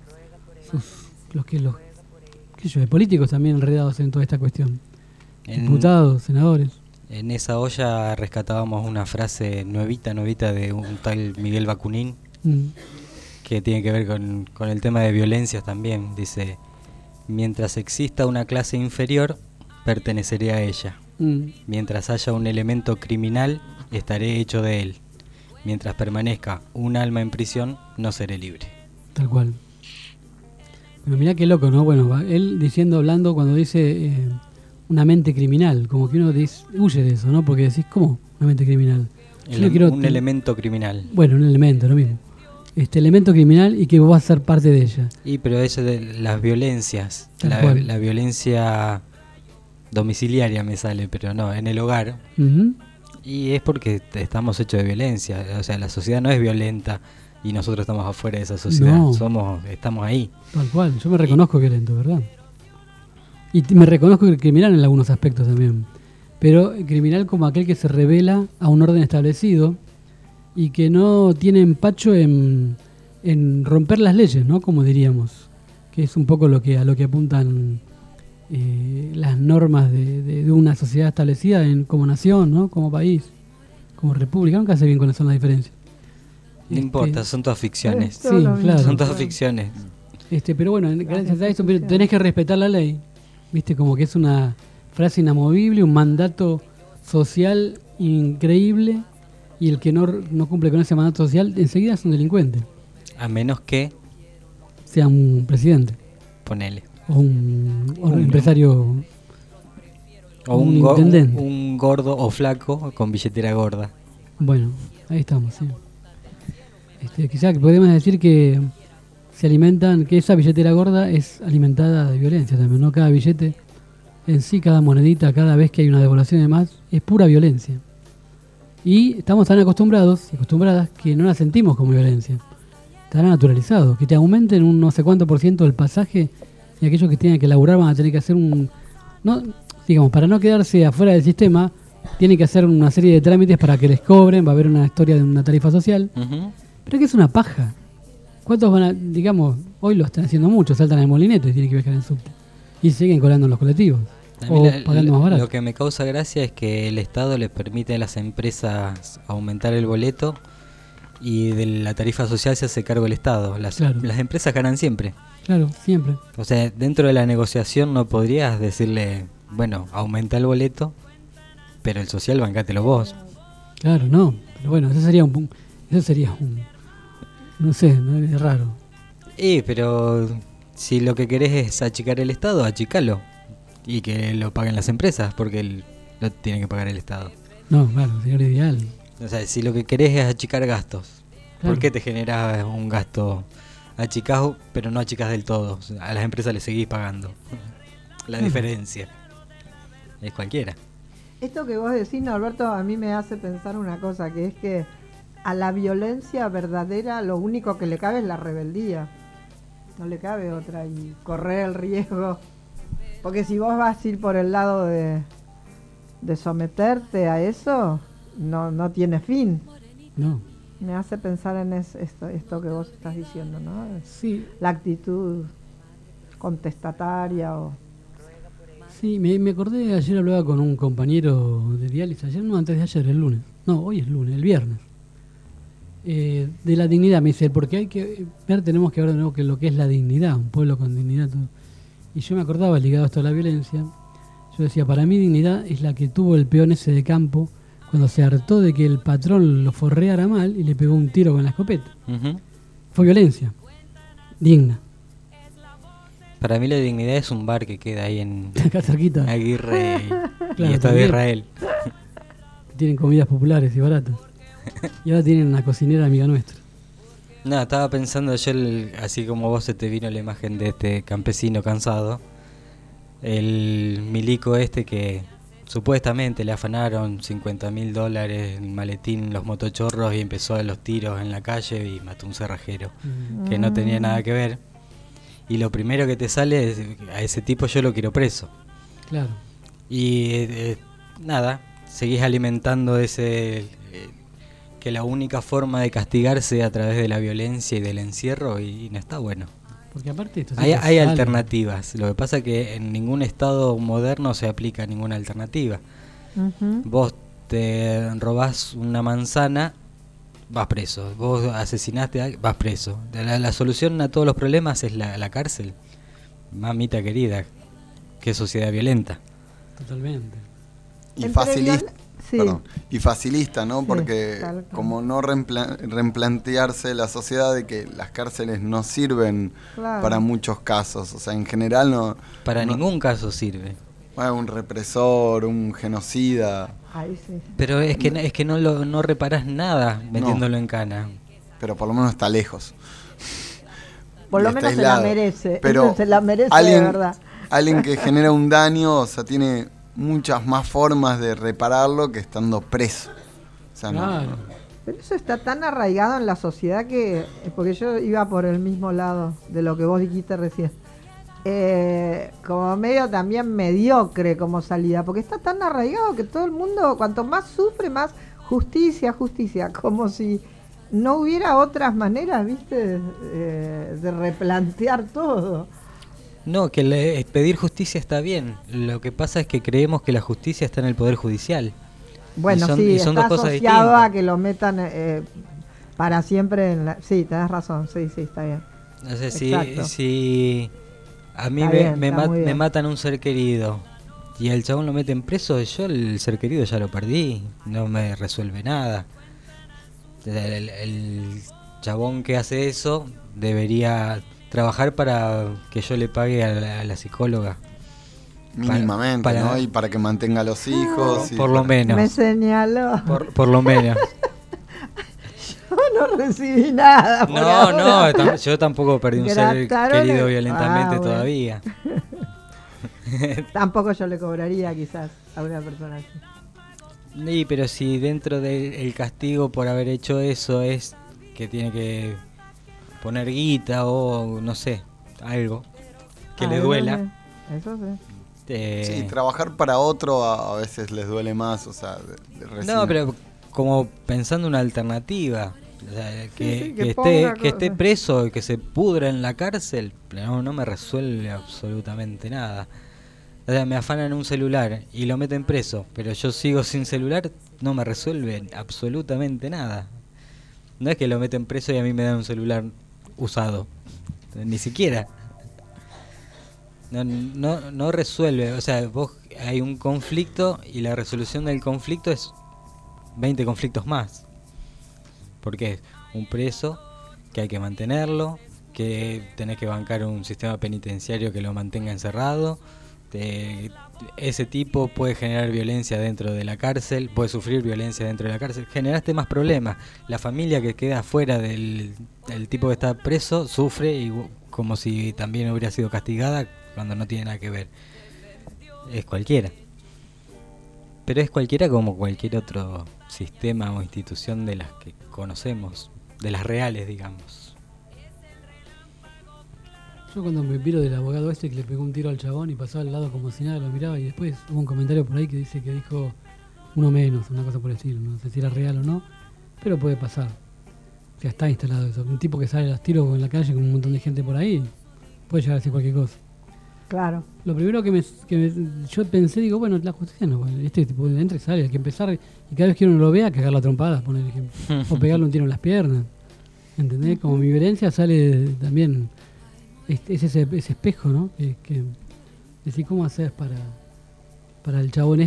de políticos también enredados en toda esta cuestión. Diputados, senadores. En esa olla rescatábamos una frase nuevita de un tal Miguel Bakunin, que tiene que ver con el tema de violencias también. Dice: mientras exista una clase inferior, perteneceré a ella. Mientras haya un elemento criminal, estaré hecho de él. Mientras permanezca un alma en prisión, no seré libre. Tal cual. Pero mirá qué loco, ¿no? Bueno, él hablando cuando dice una mente criminal, como que uno huye de eso, ¿no? Porque decís, ¿cómo una mente criminal? Un elemento criminal. Bueno, un elemento, lo mismo. Elemento criminal y que vos vas a ser parte de ella. Pero eso de las violencias, la violencia domiciliaria me sale, pero no, en el hogar. Uh-huh. Y es porque estamos hechos de violencia, o sea, la sociedad no es violenta y nosotros estamos afuera de esa sociedad, estamos ahí. Tal cual, yo me reconozco violento, ¿verdad? Y me reconozco criminal en algunos aspectos también, pero criminal como aquel que se revela a un orden establecido y que no tiene empacho en romper las leyes, ¿no? Como diríamos, que es un poco a lo que apuntan las normas de una sociedad establecida como nación, ¿no? Como país, como república. Nunca sé bien cuáles son las diferencias. No importa, son todas ficciones. Sí, claro. Son todas ficciones. Pero bueno, gracias a eso tenés que respetar la ley. ¿Viste? Como que es una frase inamovible, un mandato social increíble y el que no cumple con ese mandato social enseguida es un delincuente. A menos que sea un presidente. Ponele. O un empresario. O un intendente. Un gordo o flaco con billetera gorda. Bueno, ahí estamos, sí. Quizás podemos decir que se alimentan, que esa billetera gorda es alimentada de violencia también, ¿no? Cada billete en sí, cada monedita, cada vez que hay una devaluación de más, es pura violencia. Y estamos tan acostumbradas que no la sentimos como violencia. Está naturalizado. Que te aumenten un no sé cuánto % el pasaje y aquellos que tienen que laburar van a tener que hacer para no quedarse afuera del sistema, tienen que hacer una serie de trámites para que les cobren, va a haber una historia de una tarifa social. Uh-huh. Pero es que es una paja. ¿Cuántos van a, hoy lo están haciendo mucho, saltan al molinete y tienen que viajar en subte? Y siguen colando en los colectivos. O pagando más barato. Lo que me causa gracia es que el Estado les permite a las empresas aumentar el boleto y de la tarifa social se hace cargo el Estado. Las empresas ganan siempre. Claro, siempre. O sea, dentro de la negociación no podrías decirle, bueno, aumenta el boleto, pero el social bancátelo vos. Claro, no. Pero bueno, eso sería un no sé, ¿no? Es raro. Pero si lo que querés es achicar el Estado, achicalo. Y que lo paguen las empresas, porque lo tiene que pagar el Estado. No, claro, sería lo ideal. O sea, si lo que querés es achicar gastos, claro. ¿Por qué te generas un gasto achicado, pero no achicas del todo? O sea, a las empresas les seguís pagando. La diferencia es cualquiera. Esto que vos decís, Norberto, a mí me hace pensar una cosa, que es que a la violencia verdadera lo único que le cabe es la rebeldía. No le cabe otra, y correr el riesgo. Porque si vos vas a ir por el lado de someterte a eso, no tiene fin. No. Me hace pensar en esto que vos estás diciendo, ¿no? Sí. La actitud contestataria o... Sí, me acordé, ayer hablaba con un compañero de diálisis, antes de ayer, el lunes. No, hoy es lunes, el viernes. De la dignidad, me dice, porque hay que ver, tenemos que ver de nuevo que lo que es la dignidad, un pueblo con dignidad. Todo. Y yo me acordaba, ligado a esto a la violencia, yo decía, para mí dignidad es la que tuvo el peón ese de campo cuando se hartó de que el patrón lo forreara mal y le pegó un tiro con la escopeta. Uh-huh. Fue violencia. Digna. Para mí la dignidad es un bar que queda ahí en acá cerquita. Aguirre claro, y Estado de Israel. Tienen comidas populares y baratas. Y ahora tienen una cocinera amiga nuestra. No, estaba pensando yo, así como vos se te vino la imagen de este campesino cansado, el milico que supuestamente le afanaron $50.000 en el maletín, los motochorros, y empezó a los tiros en la calle y mató un cerrajero que no tenía nada que ver. Y lo primero que te sale es, a ese tipo yo lo quiero preso. Claro. Y nada, seguís alimentando que la única forma de castigarse a través de la violencia y del encierro, y no está bueno. Porque aparte esto hay alternativas. Lo que pasa es que en ningún estado moderno se aplica ninguna alternativa. Uh-huh. Vos te robás una manzana, vas preso. Vos asesinaste, vas preso. La solución a todos los problemas es la cárcel. Mamita querida, qué sociedad violenta. Totalmente. Y facilista. Sí. Perdón, y facilista, ¿no? Porque como no replantearse la sociedad de que las cárceles no sirven para muchos casos, o sea, en general no... Para ningún caso sirve. Un represor, un genocida... Ahí sí. Pero es que no reparás nada metiéndolo en cana. Pero por lo menos está lejos. Por lo menos se la merece, pero se la merece alguien, de verdad. Alguien que genera un daño, o sea, tiene... muchas más formas de repararlo que estando preso. O sea, claro. Pero eso está tan arraigado en la sociedad que... Porque yo iba por el mismo lado de lo que vos dijiste recién. Como medio también mediocre como salida. Porque está tan arraigado que todo el mundo, cuanto más sufre, más justicia. Como si no hubiera otras maneras, ¿viste? De replantear todo. No, que pedir justicia está bien. Lo que pasa es que creemos que la justicia está en el Poder Judicial. Bueno, sí, está dos cosas asociado distintas. A que lo metan para siempre en la... Sí, tenés razón, sí, está bien. No sé, si a mí me matan un ser querido, y el chabón lo meten preso, yo el ser querido ya lo perdí, no me resuelve nada. El chabón que hace eso debería trabajar para que yo le pague a la psicóloga. Mínimamente, ¿no? Y para que mantenga a los hijos. Por lo menos. Me señaló. Por lo menos. Yo no recibí nada. No, yo tampoco perdí un ser querido violentamente todavía. Tampoco yo le cobraría quizás a una persona así. Sí, pero si dentro del castigo por haber hecho eso es que tiene que poner guita o no sé, algo que le duela. Eso sí. Sí, trabajar para otro a veces les duele más, o sea, no, pero como pensando una alternativa, o sea, que esté preso y que se pudra en la cárcel, no me resuelve absolutamente nada. O sea, me afanan un celular y lo meten preso, pero yo sigo sin celular, no me resuelve absolutamente nada. No es que lo meten preso y a mí me dan un celular usado, ni siquiera. No resuelve, o sea, hay un conflicto y la resolución del conflicto es 20 conflictos más. Porque es un preso que hay que mantenerlo, que tenés que bancar un sistema penitenciario que lo mantenga encerrado. Ese tipo puede generar violencia dentro de la cárcel, puede sufrir violencia dentro de la cárcel, generaste más problemas. La familia que queda fuera del tipo que está preso sufre como si también hubiera sido castigada cuando no tiene nada que ver. Es cualquiera. Pero es cualquiera como cualquier otro sistema o institución de las que conocemos, de las reales, digamos. Yo cuando me piro del abogado que le pegó un tiro al chabón y pasó al lado como si nada, lo miraba y después hubo un comentario por ahí que dice que dijo uno menos, una cosa por el estilo, no sé si era real o no, pero puede pasar. O sea, está instalado eso. Un tipo que sale a los tiros en la calle con un montón de gente por ahí, puede llegar a decir cualquier cosa. Claro. Lo primero que yo pensé, digo, bueno, la justicia no, este tipo entra y sale, hay que empezar, y cada vez que uno lo vea, cagar la trompada, poner ejemplo, o pegarle un tiro en las piernas, ¿entendés? Como mi violencia sale también, es ese espejo, ¿no? Que decir, ¿cómo hacer para el chabón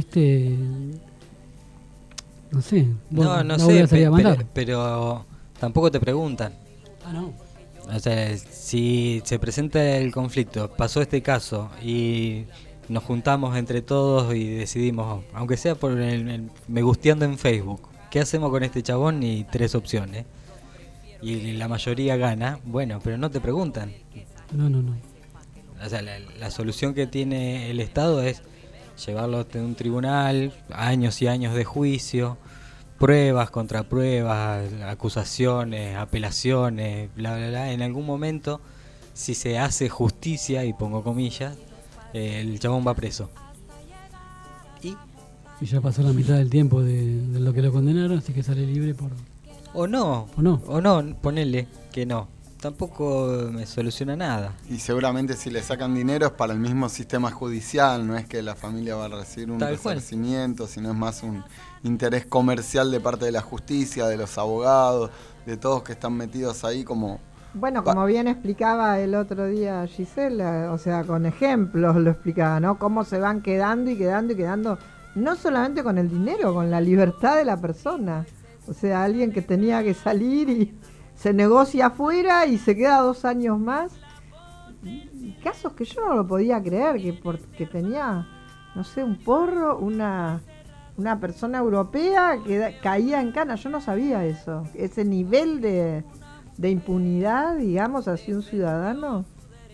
no sé, no sé, pero tampoco te preguntan. Ah, no. O sea, si se presenta el conflicto, pasó este caso y nos juntamos entre todos y decidimos, aunque sea por me gusteando en Facebook, ¿qué hacemos con este chabón? Y 3 opciones. Y la mayoría gana, bueno, pero no te preguntan. No. O sea, la solución que tiene el Estado es llevarlo a un tribunal, años y años de juicio, pruebas, contrapruebas, acusaciones, apelaciones, bla, bla, bla. En algún momento, si se hace justicia, y pongo comillas, el chabón va preso. Y ya pasó la mitad del tiempo de lo que lo condenaron, así que sale libre por... O no, ponele que no. Tampoco me soluciona nada. Y seguramente si le sacan dinero es para el mismo sistema judicial, no es que la familia va a recibir un resarcimiento, sino es más un interés comercial de parte de la justicia, de los abogados, de todos que están metidos ahí como... Bueno, como bien explicaba el otro día Gisela, o sea, con ejemplos lo explicaba, ¿no? Cómo se van quedando y quedando y quedando, no solamente con el dinero, con la libertad de la persona. O sea, alguien que tenía que salir y se negocia afuera y se queda 2 años más. Y casos que yo no lo podía creer, que porque tenía, no sé, un porro, una persona europea que caía en cana. Yo no sabía eso, ese nivel de impunidad, digamos, hacia un ciudadano.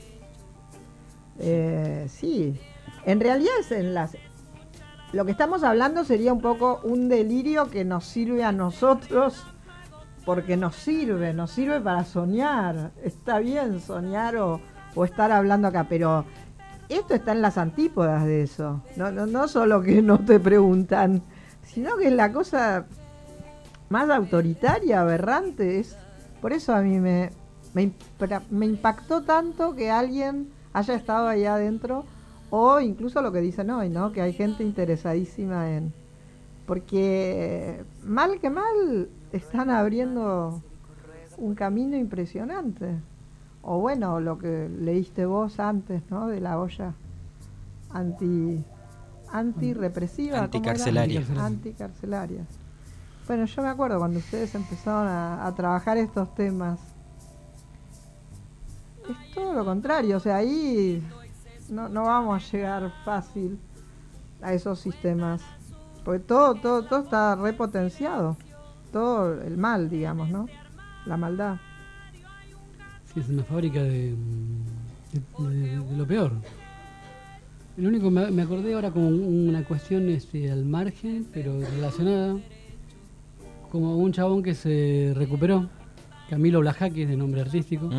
Sí, en realidad lo que estamos hablando sería un poco un delirio que nos sirve a nosotros, porque nos sirve para soñar. Está bien soñar o estar hablando acá, pero esto está en las antípodas de eso. No solo que no te preguntan, sino que es la cosa más autoritaria, aberrante. Por eso a mí me impactó tanto que alguien haya estado allá adentro, o incluso lo que dicen hoy, ¿no? Que hay gente interesadísima porque mal que mal están abriendo un camino impresionante. O bueno, lo que leíste vos antes, ¿no? De la olla antirrepresiva. Anticarcelaria. Anticarcelaria. Bueno, yo me acuerdo cuando ustedes empezaron a trabajar estos temas. Es todo lo contrario, o sea, ahí no vamos a llegar fácil a esos sistemas. Porque todo está repotenciado. Todo el mal, digamos, ¿no? La maldad. Sí, es una fábrica de lo peor. Lo único que me acordé ahora como una cuestión al margen, pero relacionada, como un chabón que se recuperó, Camilo Blajaki, de nombre artístico,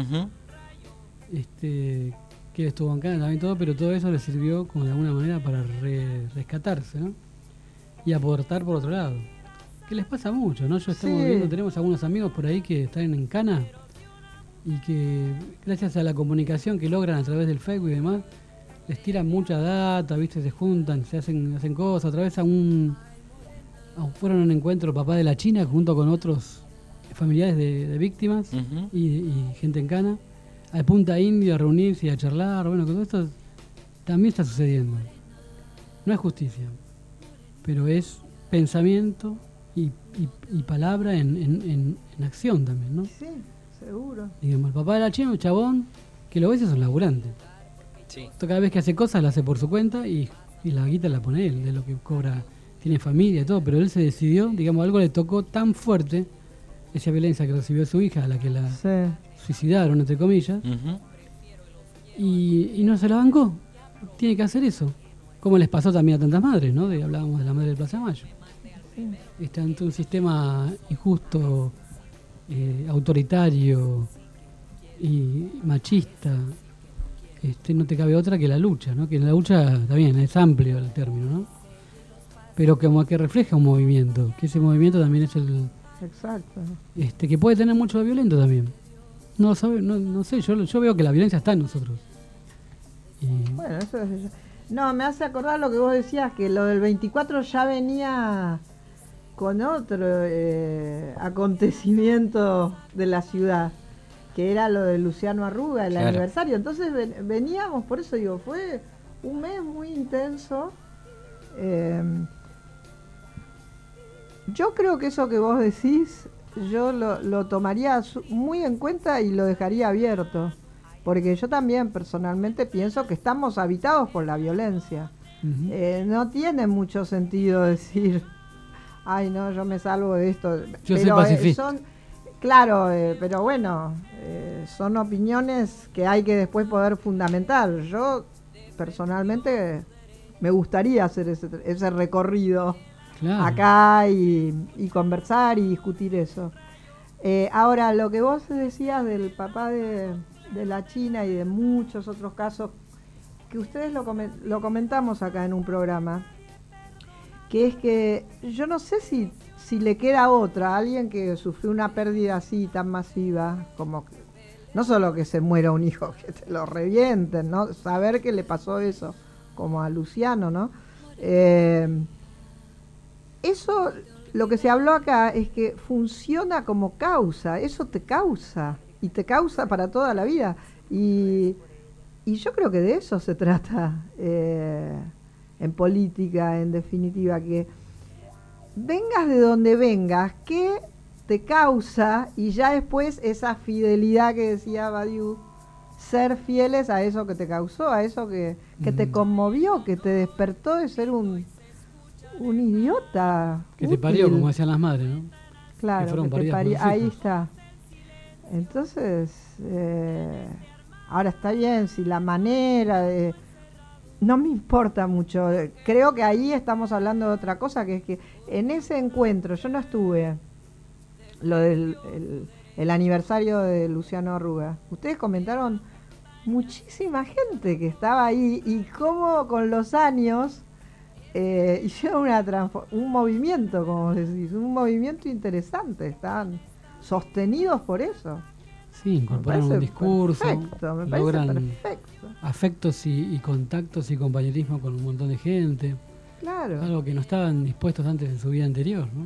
que estuvo en Canadá también todo, pero todo eso le sirvió como de alguna manera para rescatarse, ¿no? Y aportar por otro lado. Que les pasa mucho, ¿no? Yo estamos viendo, tenemos algunos amigos por ahí que están en Cana y que gracias a la comunicación que logran a través del Facebook y demás, les tiran mucha data, ¿viste? Se juntan, se hacen cosas. Otra vez fueron a un encuentro papá de la China junto con otros familiares de víctimas y gente en Cana, a Punta Indio a reunirse y a charlar. Bueno, todo esto también está sucediendo. No es justicia, pero es pensamiento y palabra en acción también, ¿no? Sí, seguro. Digamos, el papá de la China, un chabón que lo ves es un laburante. Sí. Cada vez que hace cosas la hace por su cuenta y la guita la pone él, de lo que cobra, tiene familia y todo, pero él se decidió, digamos, algo le tocó tan fuerte, esa violencia que recibió su hija, a la que la suicidaron, entre comillas, y no se la bancó. Tiene que hacer eso. Como les pasó también a tantas madres, ¿no? Hablábamos de la madre de Plaza Mayo. Está ante un sistema injusto, autoritario y machista. No te cabe otra que la lucha, ¿no? Que la lucha, está bien, es amplio el término, ¿no? Pero como que refleja un movimiento, que ese movimiento también es el... Exacto. Que puede tener mucho de violento también. No sé, yo veo que la violencia está en nosotros. Bueno, eso es... No, me hace acordar lo que vos decías, que lo del 24 ya venía con otro acontecimiento de la ciudad, que era lo de Luciano Arruga, el aniversario. Entonces veníamos, por eso digo, fue un mes muy intenso. Yo creo que eso que vos decís, yo lo tomaría muy en cuenta y lo dejaría abierto, porque yo también personalmente pienso que estamos habitados por la violencia. No tiene mucho sentido decir, ay no, yo me salvo de esto. Yo soy pacifista. Claro, pero bueno, son opiniones que hay que después poder fundamentar. Yo personalmente me gustaría hacer ese recorrido acá y conversar y discutir eso. Ahora, lo que vos decías del papá de la China y de muchos otros casos, que ustedes lo comentamos acá en un programa, que es que yo no sé si le queda otra a alguien que sufrió una pérdida así tan masiva, como que, no solo que se muera un hijo, que te lo revienten, ¿no? Saber que le pasó eso, como a Luciano, ¿no? Eso, lo que se habló acá es que funciona como causa, eso te causa, y te causa para toda la vida. Y yo creo que de eso se trata en política, en definitiva, que vengas de donde vengas, que te causa, y ya después esa fidelidad que decía Badiou, ser fieles a eso que te causó, a eso que te conmovió, que te despertó de ser un idiota. Que útil. Te parió, como decían las madres, ¿no? Claro, que te parió, ahí está. Entonces, ahora está bien, si la manera de... No me importa mucho, creo que ahí estamos hablando de otra cosa, que es que en ese encuentro, yo no estuve, lo del el aniversario de Luciano Arruga, ustedes comentaron muchísima gente que estaba ahí y cómo con los años hicieron un movimiento, como decís, un movimiento interesante, estaban sostenidos por eso. Sí, incorporaron un discurso, me logran perfecto. Afectos y contactos y compañerismo con un montón de gente. Claro. Algo que no estaban dispuestos antes en su vida anterior, ¿no?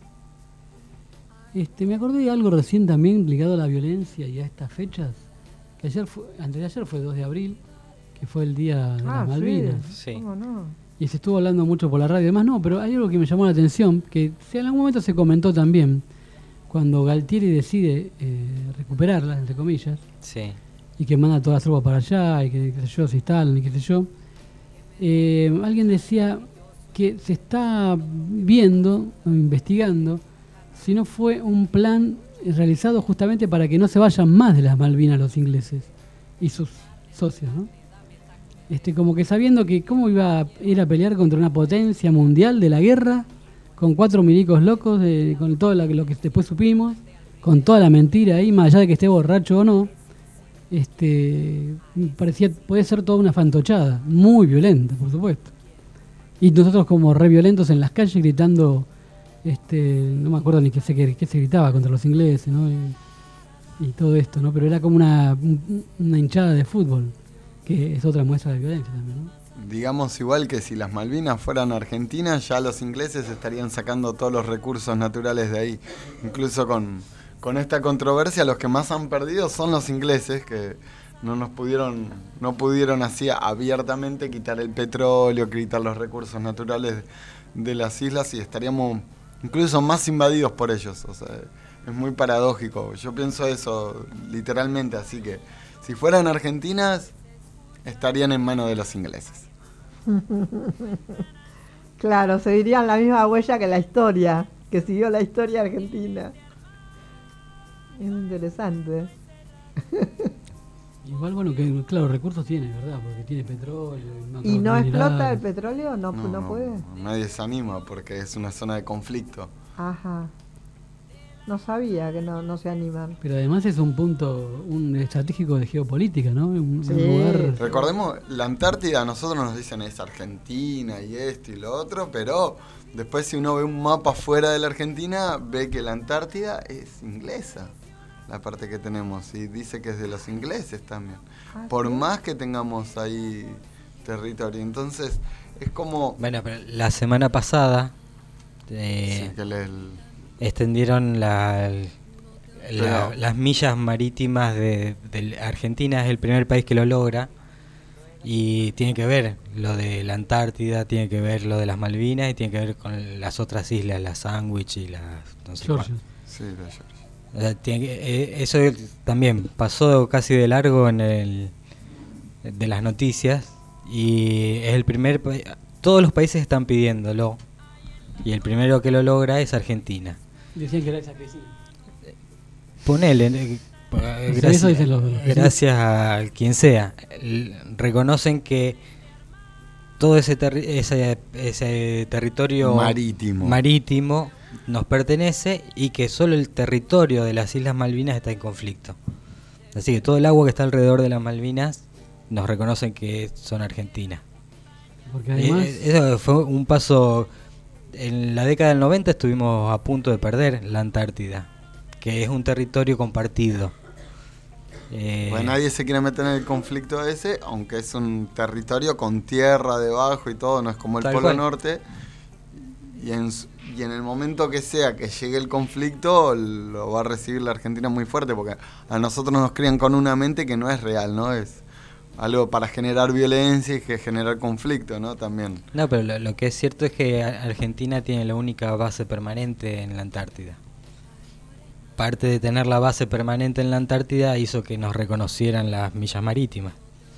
Me acordé de algo recién también ligado a la violencia y a estas fechas, que antes de ayer fue 2 de abril, que fue el día de las Malvinas. Sí. ¿Cómo no? y se estuvo hablando mucho por la radio y demás, no, pero hay algo que me llamó la atención, que en algún momento se comentó también, cuando Galtieri decide recuperarlas, entre comillas, Sí. y que manda todas las tropas para allá, y que qué sé yo, se instalan, y qué sé yo, alguien decía que se está viendo, o investigando, si no fue un plan realizado justamente para que no se vayan más de las Malvinas los ingleses y sus socios, ¿no? Como que sabiendo que cómo iba a ir a pelear contra una potencia mundial de la guerra, con 4 milicos locos, con todo lo que después supimos, con toda la mentira ahí, más allá de que esté borracho o no, puede ser toda una fantochada, muy violenta, por supuesto. Y nosotros como re violentos en las calles gritando, no me acuerdo ni qué se gritaba contra los ingleses, ¿no? Y todo esto, ¿no? Pero era como una hinchada de fútbol, que es otra muestra de violencia también, ¿no? Digamos igual que si las Malvinas fueran argentinas, ya los ingleses estarían sacando todos los recursos naturales de ahí. Incluso con esta controversia, los que más han perdido son los ingleses, que no pudieron así abiertamente quitar el petróleo, quitar los recursos naturales de las islas, y estaríamos incluso más invadidos por ellos. O sea, es muy paradójico. Yo pienso eso literalmente, así que si fueran argentinas, estarían en manos de los ingleses. Claro, seguirían la misma huella que siguió la historia argentina. Es interesante. Igual, bueno, que claro, recursos tiene, ¿verdad? Porque tiene petróleo. ¿Y no explota el petróleo? ¿No puede? Nadie se anima porque es una zona de conflicto. Ajá. No sabía que no se animan. Pero además es un estratégico de geopolítica, ¿no? Un lugar... Recordemos, la Antártida a nosotros nos dicen es Argentina y esto y lo otro, pero después si uno ve un mapa fuera de la Argentina, ve que la Antártida es inglesa, la parte que tenemos, y dice que es de los ingleses también. Por más que tengamos ahí territorio. Entonces, es como... Bueno, pero la semana pasada... sí, extendieron las millas marítimas de Argentina, es el primer país que lo logra, y tiene que ver lo de la Antártida, tiene que ver lo de las Malvinas, y tiene que ver con las otras islas, las Sandwich y las... no sé Georgia. Sí, la Georgia. O sea, eso también pasó casi de largo de las noticias, y es el primer país, todos los países están pidiéndolo, y el primero que lo logra es Argentina. Decían que era esa que sí. Ponele, gracias a quien sea, reconocen que todo ese territorio marítimo nos pertenece, y que solo el territorio de las Islas Malvinas está en conflicto. Así que todo el agua que está alrededor de las Malvinas nos reconocen que son argentinas. Porque además... eso fue un paso. En la década del 90 estuvimos a punto de perder la Antártida, que es un territorio compartido. Pues nadie se quiere meter en el conflicto ese, aunque es un territorio con tierra debajo y todo, no es como el Polo Norte. Y en el momento que sea que llegue el conflicto, lo va a recibir la Argentina muy fuerte, porque a nosotros nos crían con una mente que no es real, ¿no? Es algo para generar violencia y generar conflicto, ¿no? También. No, pero lo que es cierto es que Argentina tiene la única base permanente en la Antártida. Parte de tener la base permanente en la Antártida hizo que nos reconocieran las millas marítimas.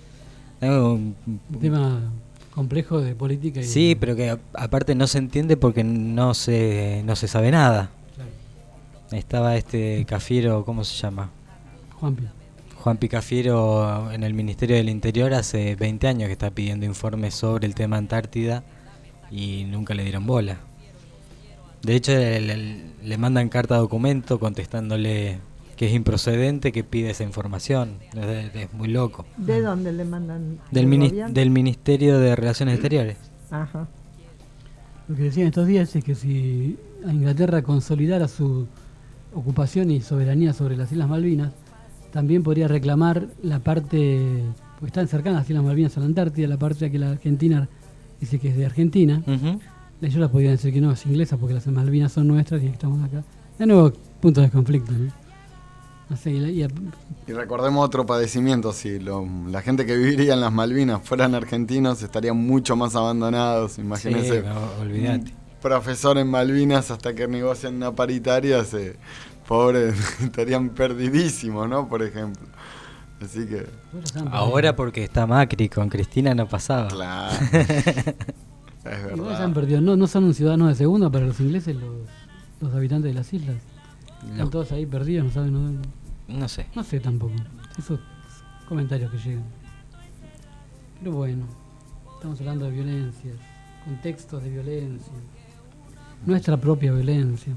Un tema complejo de política. Sí, pero que aparte no se entiende porque no se sabe nada. Claro. Estaba Cafiero, ¿cómo se llama? Juanpi Cafiero en el Ministerio del Interior hace 20 años que está pidiendo informes sobre el tema Antártida y nunca le dieron bola. De hecho, le mandan carta documento contestándole que es improcedente, que pide esa información. Es muy loco. ¿De dónde le mandan? Del Ministerio de Relaciones Exteriores. Ajá. Lo que decían estos días es que si a Inglaterra consolidara su ocupación y soberanía sobre las Islas Malvinas, también podría reclamar la parte, porque están cercanas las Islas Malvinas a la Antártida, la parte que la Argentina dice que es de Argentina. Ellos las podrían decir que no, es inglesa porque las Malvinas son nuestras y estamos acá. De nuevo, puntos de conflicto, ¿no? No sé, Y recordemos otro padecimiento, si la gente que viviría en las Malvinas fueran argentinos estarían mucho más abandonados. Imagínense, Sí, no, olvídate. profesor en Malvinas hasta que negocian una paritaria, pobres estarían perdidísimos, ¿no? Por ejemplo. Así que... Ahora porque está Macri, con Cristina no pasaba. Claro. Es Igual se verdad. han perdido. No son ciudadanos de segunda para los ingleses, los habitantes de las islas. Están todos ahí perdidos, no saben. No sé. No sé tampoco. Esos comentarios que llegan. Pero bueno, estamos hablando de violencias, contextos de violencia, nuestra propia violencia.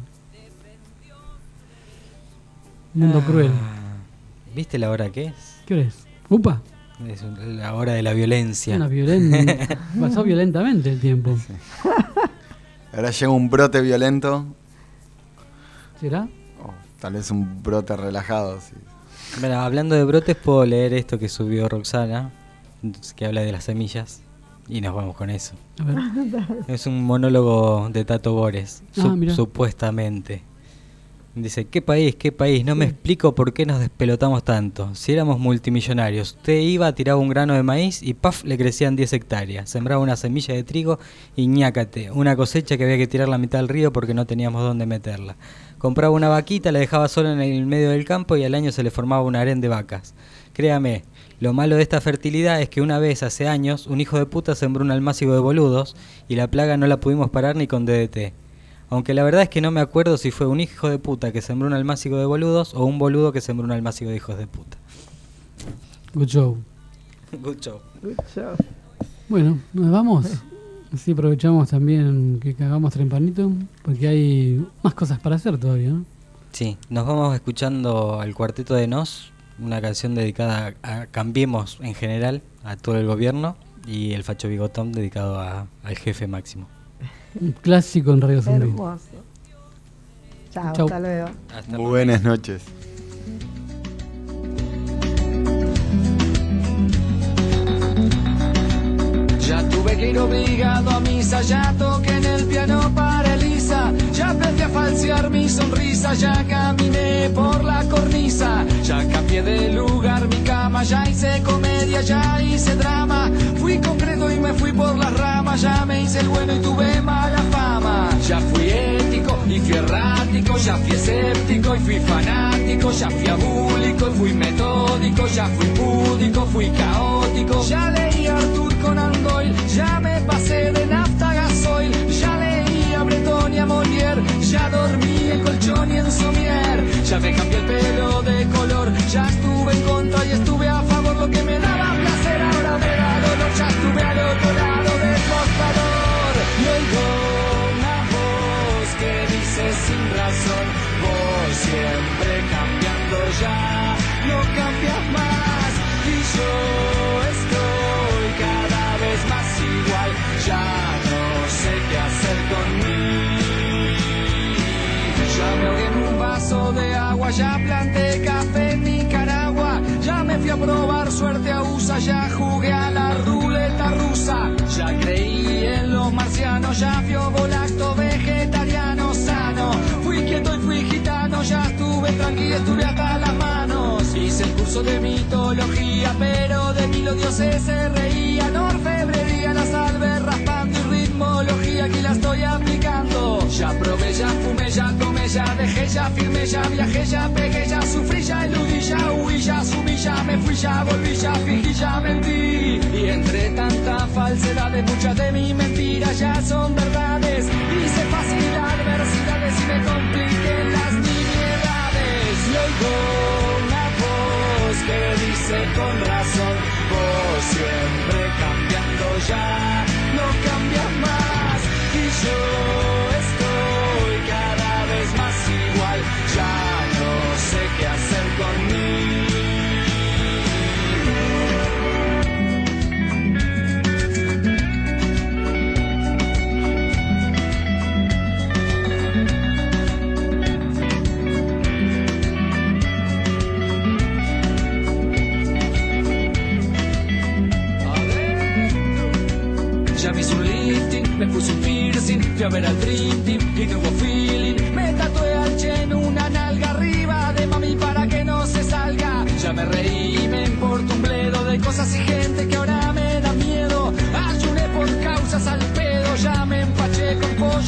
Mundo cruel. ¿Viste la hora que es? ¿Qué hora es? ¿Upa? Es la hora de la violencia. Pasó violentamente el tiempo. Sí. Ahora llega un brote violento. ¿Será? O tal vez un brote relajado. Sí. Bueno, hablando de brotes, puedo leer esto que subió Roxana, que habla de las semillas, y nos vamos con eso. A ver. Es un monólogo de Tato Bores, mirá. supuestamente. Dice, ¿qué país? No me explico por qué nos despelotamos tanto. Si éramos multimillonarios, usted iba, tiraba un grano de maíz y ¡paf! Le crecían 10 hectáreas. Sembraba una semilla de trigo y ñácate. Una cosecha que había que tirar la mitad al río porque no teníamos dónde meterla. Compraba una vaquita, la dejaba sola en el medio del campo y al año se le formaba un harén de vacas. Créame, lo malo de esta fertilidad es que una vez, hace años, un hijo de puta sembró un almácigo de boludos y la plaga no la pudimos parar ni con DDT. Aunque la verdad es que no me acuerdo si fue un hijo de puta que sembró un almácigo de boludos o un boludo que sembró un almácigo de hijos de puta. Good show. Good show. Good show. Bueno, nos vamos. Así aprovechamos también que cagamos tempranito, porque hay más cosas para hacer todavía, ¿no? Sí, nos vamos escuchando al Cuarteto de Nos, una canción dedicada a Cambiemos en general, a todo el gobierno, y el Facho Bigotón dedicado al jefe máximo. Un clásico en Radio Zombie. Hermoso. Chao, Chau. hasta luego. Muy buenas noches. Ya tuve que ir obligado a misa, ya toqué en el piano para Elisa, ya aprendí a falsear mi sonrisa, ya caminé por la cornisa, ya cambié de lugar mi cama, ya hice comedia, ya hice drama, fui concreto y me fui por las ramas, ya me hice el bueno y tuve mala fama, ya fui ético y fui errático, ya fui escéptico y fui fanático, ya fui abúlico y fui metódico, ya fui púdico, fui caótico, ya leí a Arthur Conan Doyle, ya me pasé de nafta a gasoil, ya leí a Breton y a Molière, ya dormí en colchón y en somier, ya me cambié el pelo de color, ya estuve en contra y estuve a favor, lo que me daba placer ahora me da dolor, ya estuve al otro lado del costador, y oigo una voz que dice sin razón, vos siempre cambiando ya, no cambias más, y yo estoy cada vez más igual, ya no sé qué hacer conmigo. Ya me ahogué en un vaso de agua, ya planté café en Nicaragua, ya me fui a probar suerte a USA, ya jugué a la ruleta rusa, ya creí en los marcianos, ya fui ovolacto vegetariano sano, fui quieto y fui gitano, ya estuve tranquilo, estuve hasta las manos, hice el curso de mitología, pero de mí los dioses se reían, orfebrería, la salve raspando y ritmología, aquí la estoy aplicando, ya probé, ya fumé, ya tomé, ya dejé, ya firmé, ya viajé, ya pegué, ya sufrí, ya eludí, ya huí, ya subí, ya me fui, ya volví, ya fingí, ya mentí, y entre tanta falsedad muchas de mis mentiras ya son verdades, hice fácil adversidades y me compliqué las nimiedades, y oigo una voz que dice con razón, vos siempre cambiando ya, no cambias más, y yo estoy cada vez más igual, ya no sé qué hacer conmigo.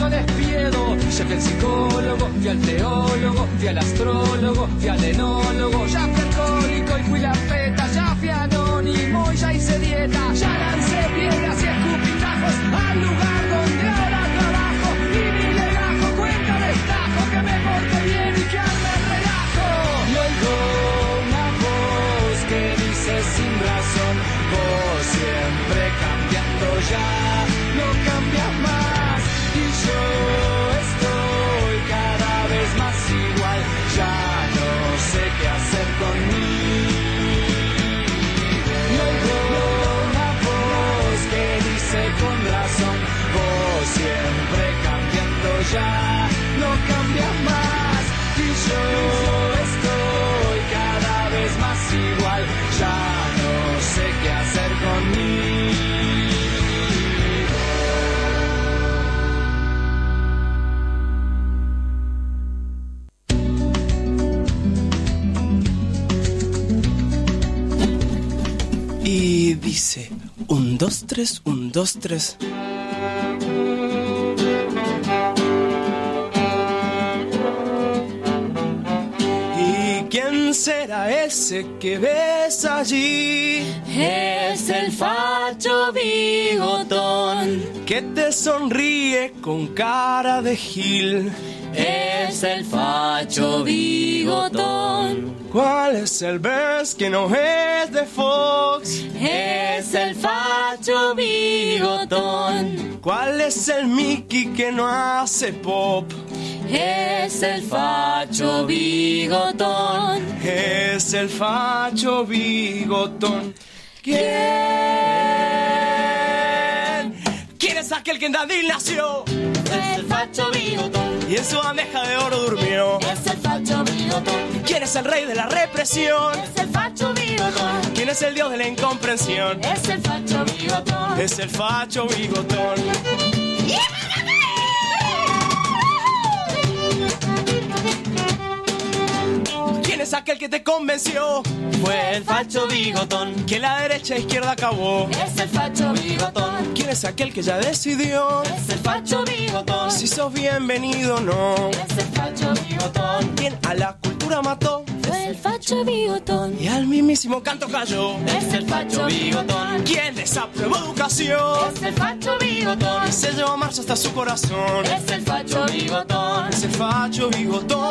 yo les pierdo. Ya fui al psicólogo, fui al teólogo, fui al astrólogo, fui al enólogo. Ya fui alcohólico y fui la feta. Ya fui anónimo y ya hice dieta. Ya lancé piedras y escupitajos al lugar donde ahora trabajo. Y mi legajo cuenta destajo que me porte bien y que arme el relajo. Y oigo una voz que dice sin razón: vos siempre cambiando, ya no cambias más. Y yo estoy cada vez más igual, ya no sé qué hacer conmigo. Y oigo una voz que dice con razón: vos siempre cambiando, ya no cambias más. Y yo estoy cada vez más igual, ya no sé qué hacer conmigo. Y dice 1, 2, 3, 1, 2, 3. ¿Y quién será ese que ves allí? Es el facho bigotón que te sonríe con cara de gil. Es el facho bigotón. ¿Cuál es el Bess que no es de Fox? Es el facho bigotón. ¿Cuál es el Mickey que no hace pop? Es el facho bigotón. Es el facho bigotón. ¿Quién es aquel que en Dandil nació? Es el facho bigotón. Y en su bandeja de oro durmió. Es el facho bigotón. ¿Quién es el rey de la represión? Es el facho bigotón. ¿Quién es el dios de la incomprensión? Es el facho bigotón. Es el facho bigotón. ¿Quién es aquel que te convenció? Fue el facho bigotón. Que la derecha e izquierda acabó. Es el facho bigotón. ¿Quién es aquel que ya decidió? Es el facho bigotón. Si sos bienvenido o no. Es el facho bigotón. ¿Quién a la cultura mató? Fue el facho bigotón. Y al mismísimo canto cayó. Es el facho bigotón. ¿Quién desaprobó educación? Es el facho bigotón. Se llevó a marcha hasta su corazón. Es el facho bigotón. Es el facho bigotón.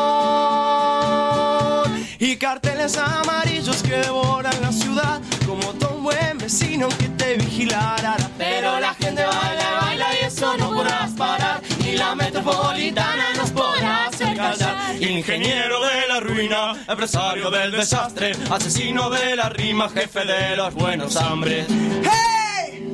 Y carteles amarillos que devoran la ciudad, como todo un buen vecino que te vigilara. Pero la gente baila, baila y eso no podrás parar. Ni la metropolitana nos podrá hacer callar. Ingeniero de la ruina, empresario del desastre, asesino de la rima, jefe de los buenos hambres. ¡Hey!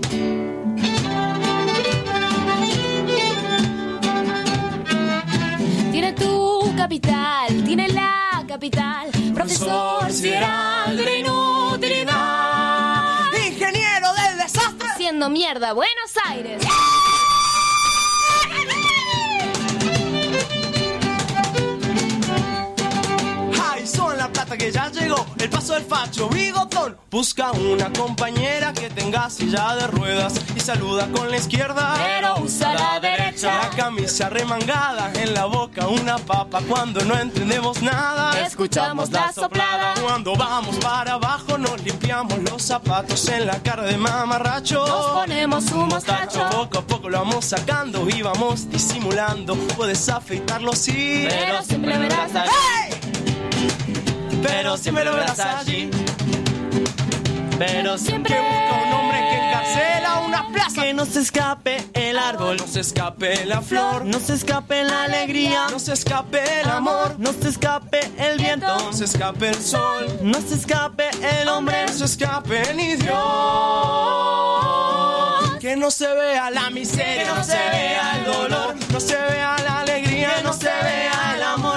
Tiene tu capital, tiene la capital, profesor sideral de inutilidad. Ingeniero del desastre, haciendo mierda Buenos Aires. ¡Ay, son la plata que ya llegó! El paso del facho bigotón. Busca una compañera que tenga silla de ruedas y saluda con la izquierda, pero usa la derecha. La camisa remangada, en la boca una papa. Cuando no entendemos nada, escuchamos la soplada. Cuando vamos para abajo nos limpiamos los zapatos. En la cara de mamarracho nos ponemos un mostacho. Poco a poco lo vamos sacando y vamos disimulando. Puedes afeitarlo sí, pero siempre verás allí. ¡Hey! Pero siempre lo verás allí. Pero siempre busca un hombre que encarcela una plaza. Que no se escape el árbol, no se escape la flor, no se escape la alegría, no se escape el amor, no se escape el viento, no se escape el sol, no se escape el hombre, no se escape ni Dios. Que no se vea la miseria, que no se vea el dolor, no se vea la alegría, que no se vea el amor.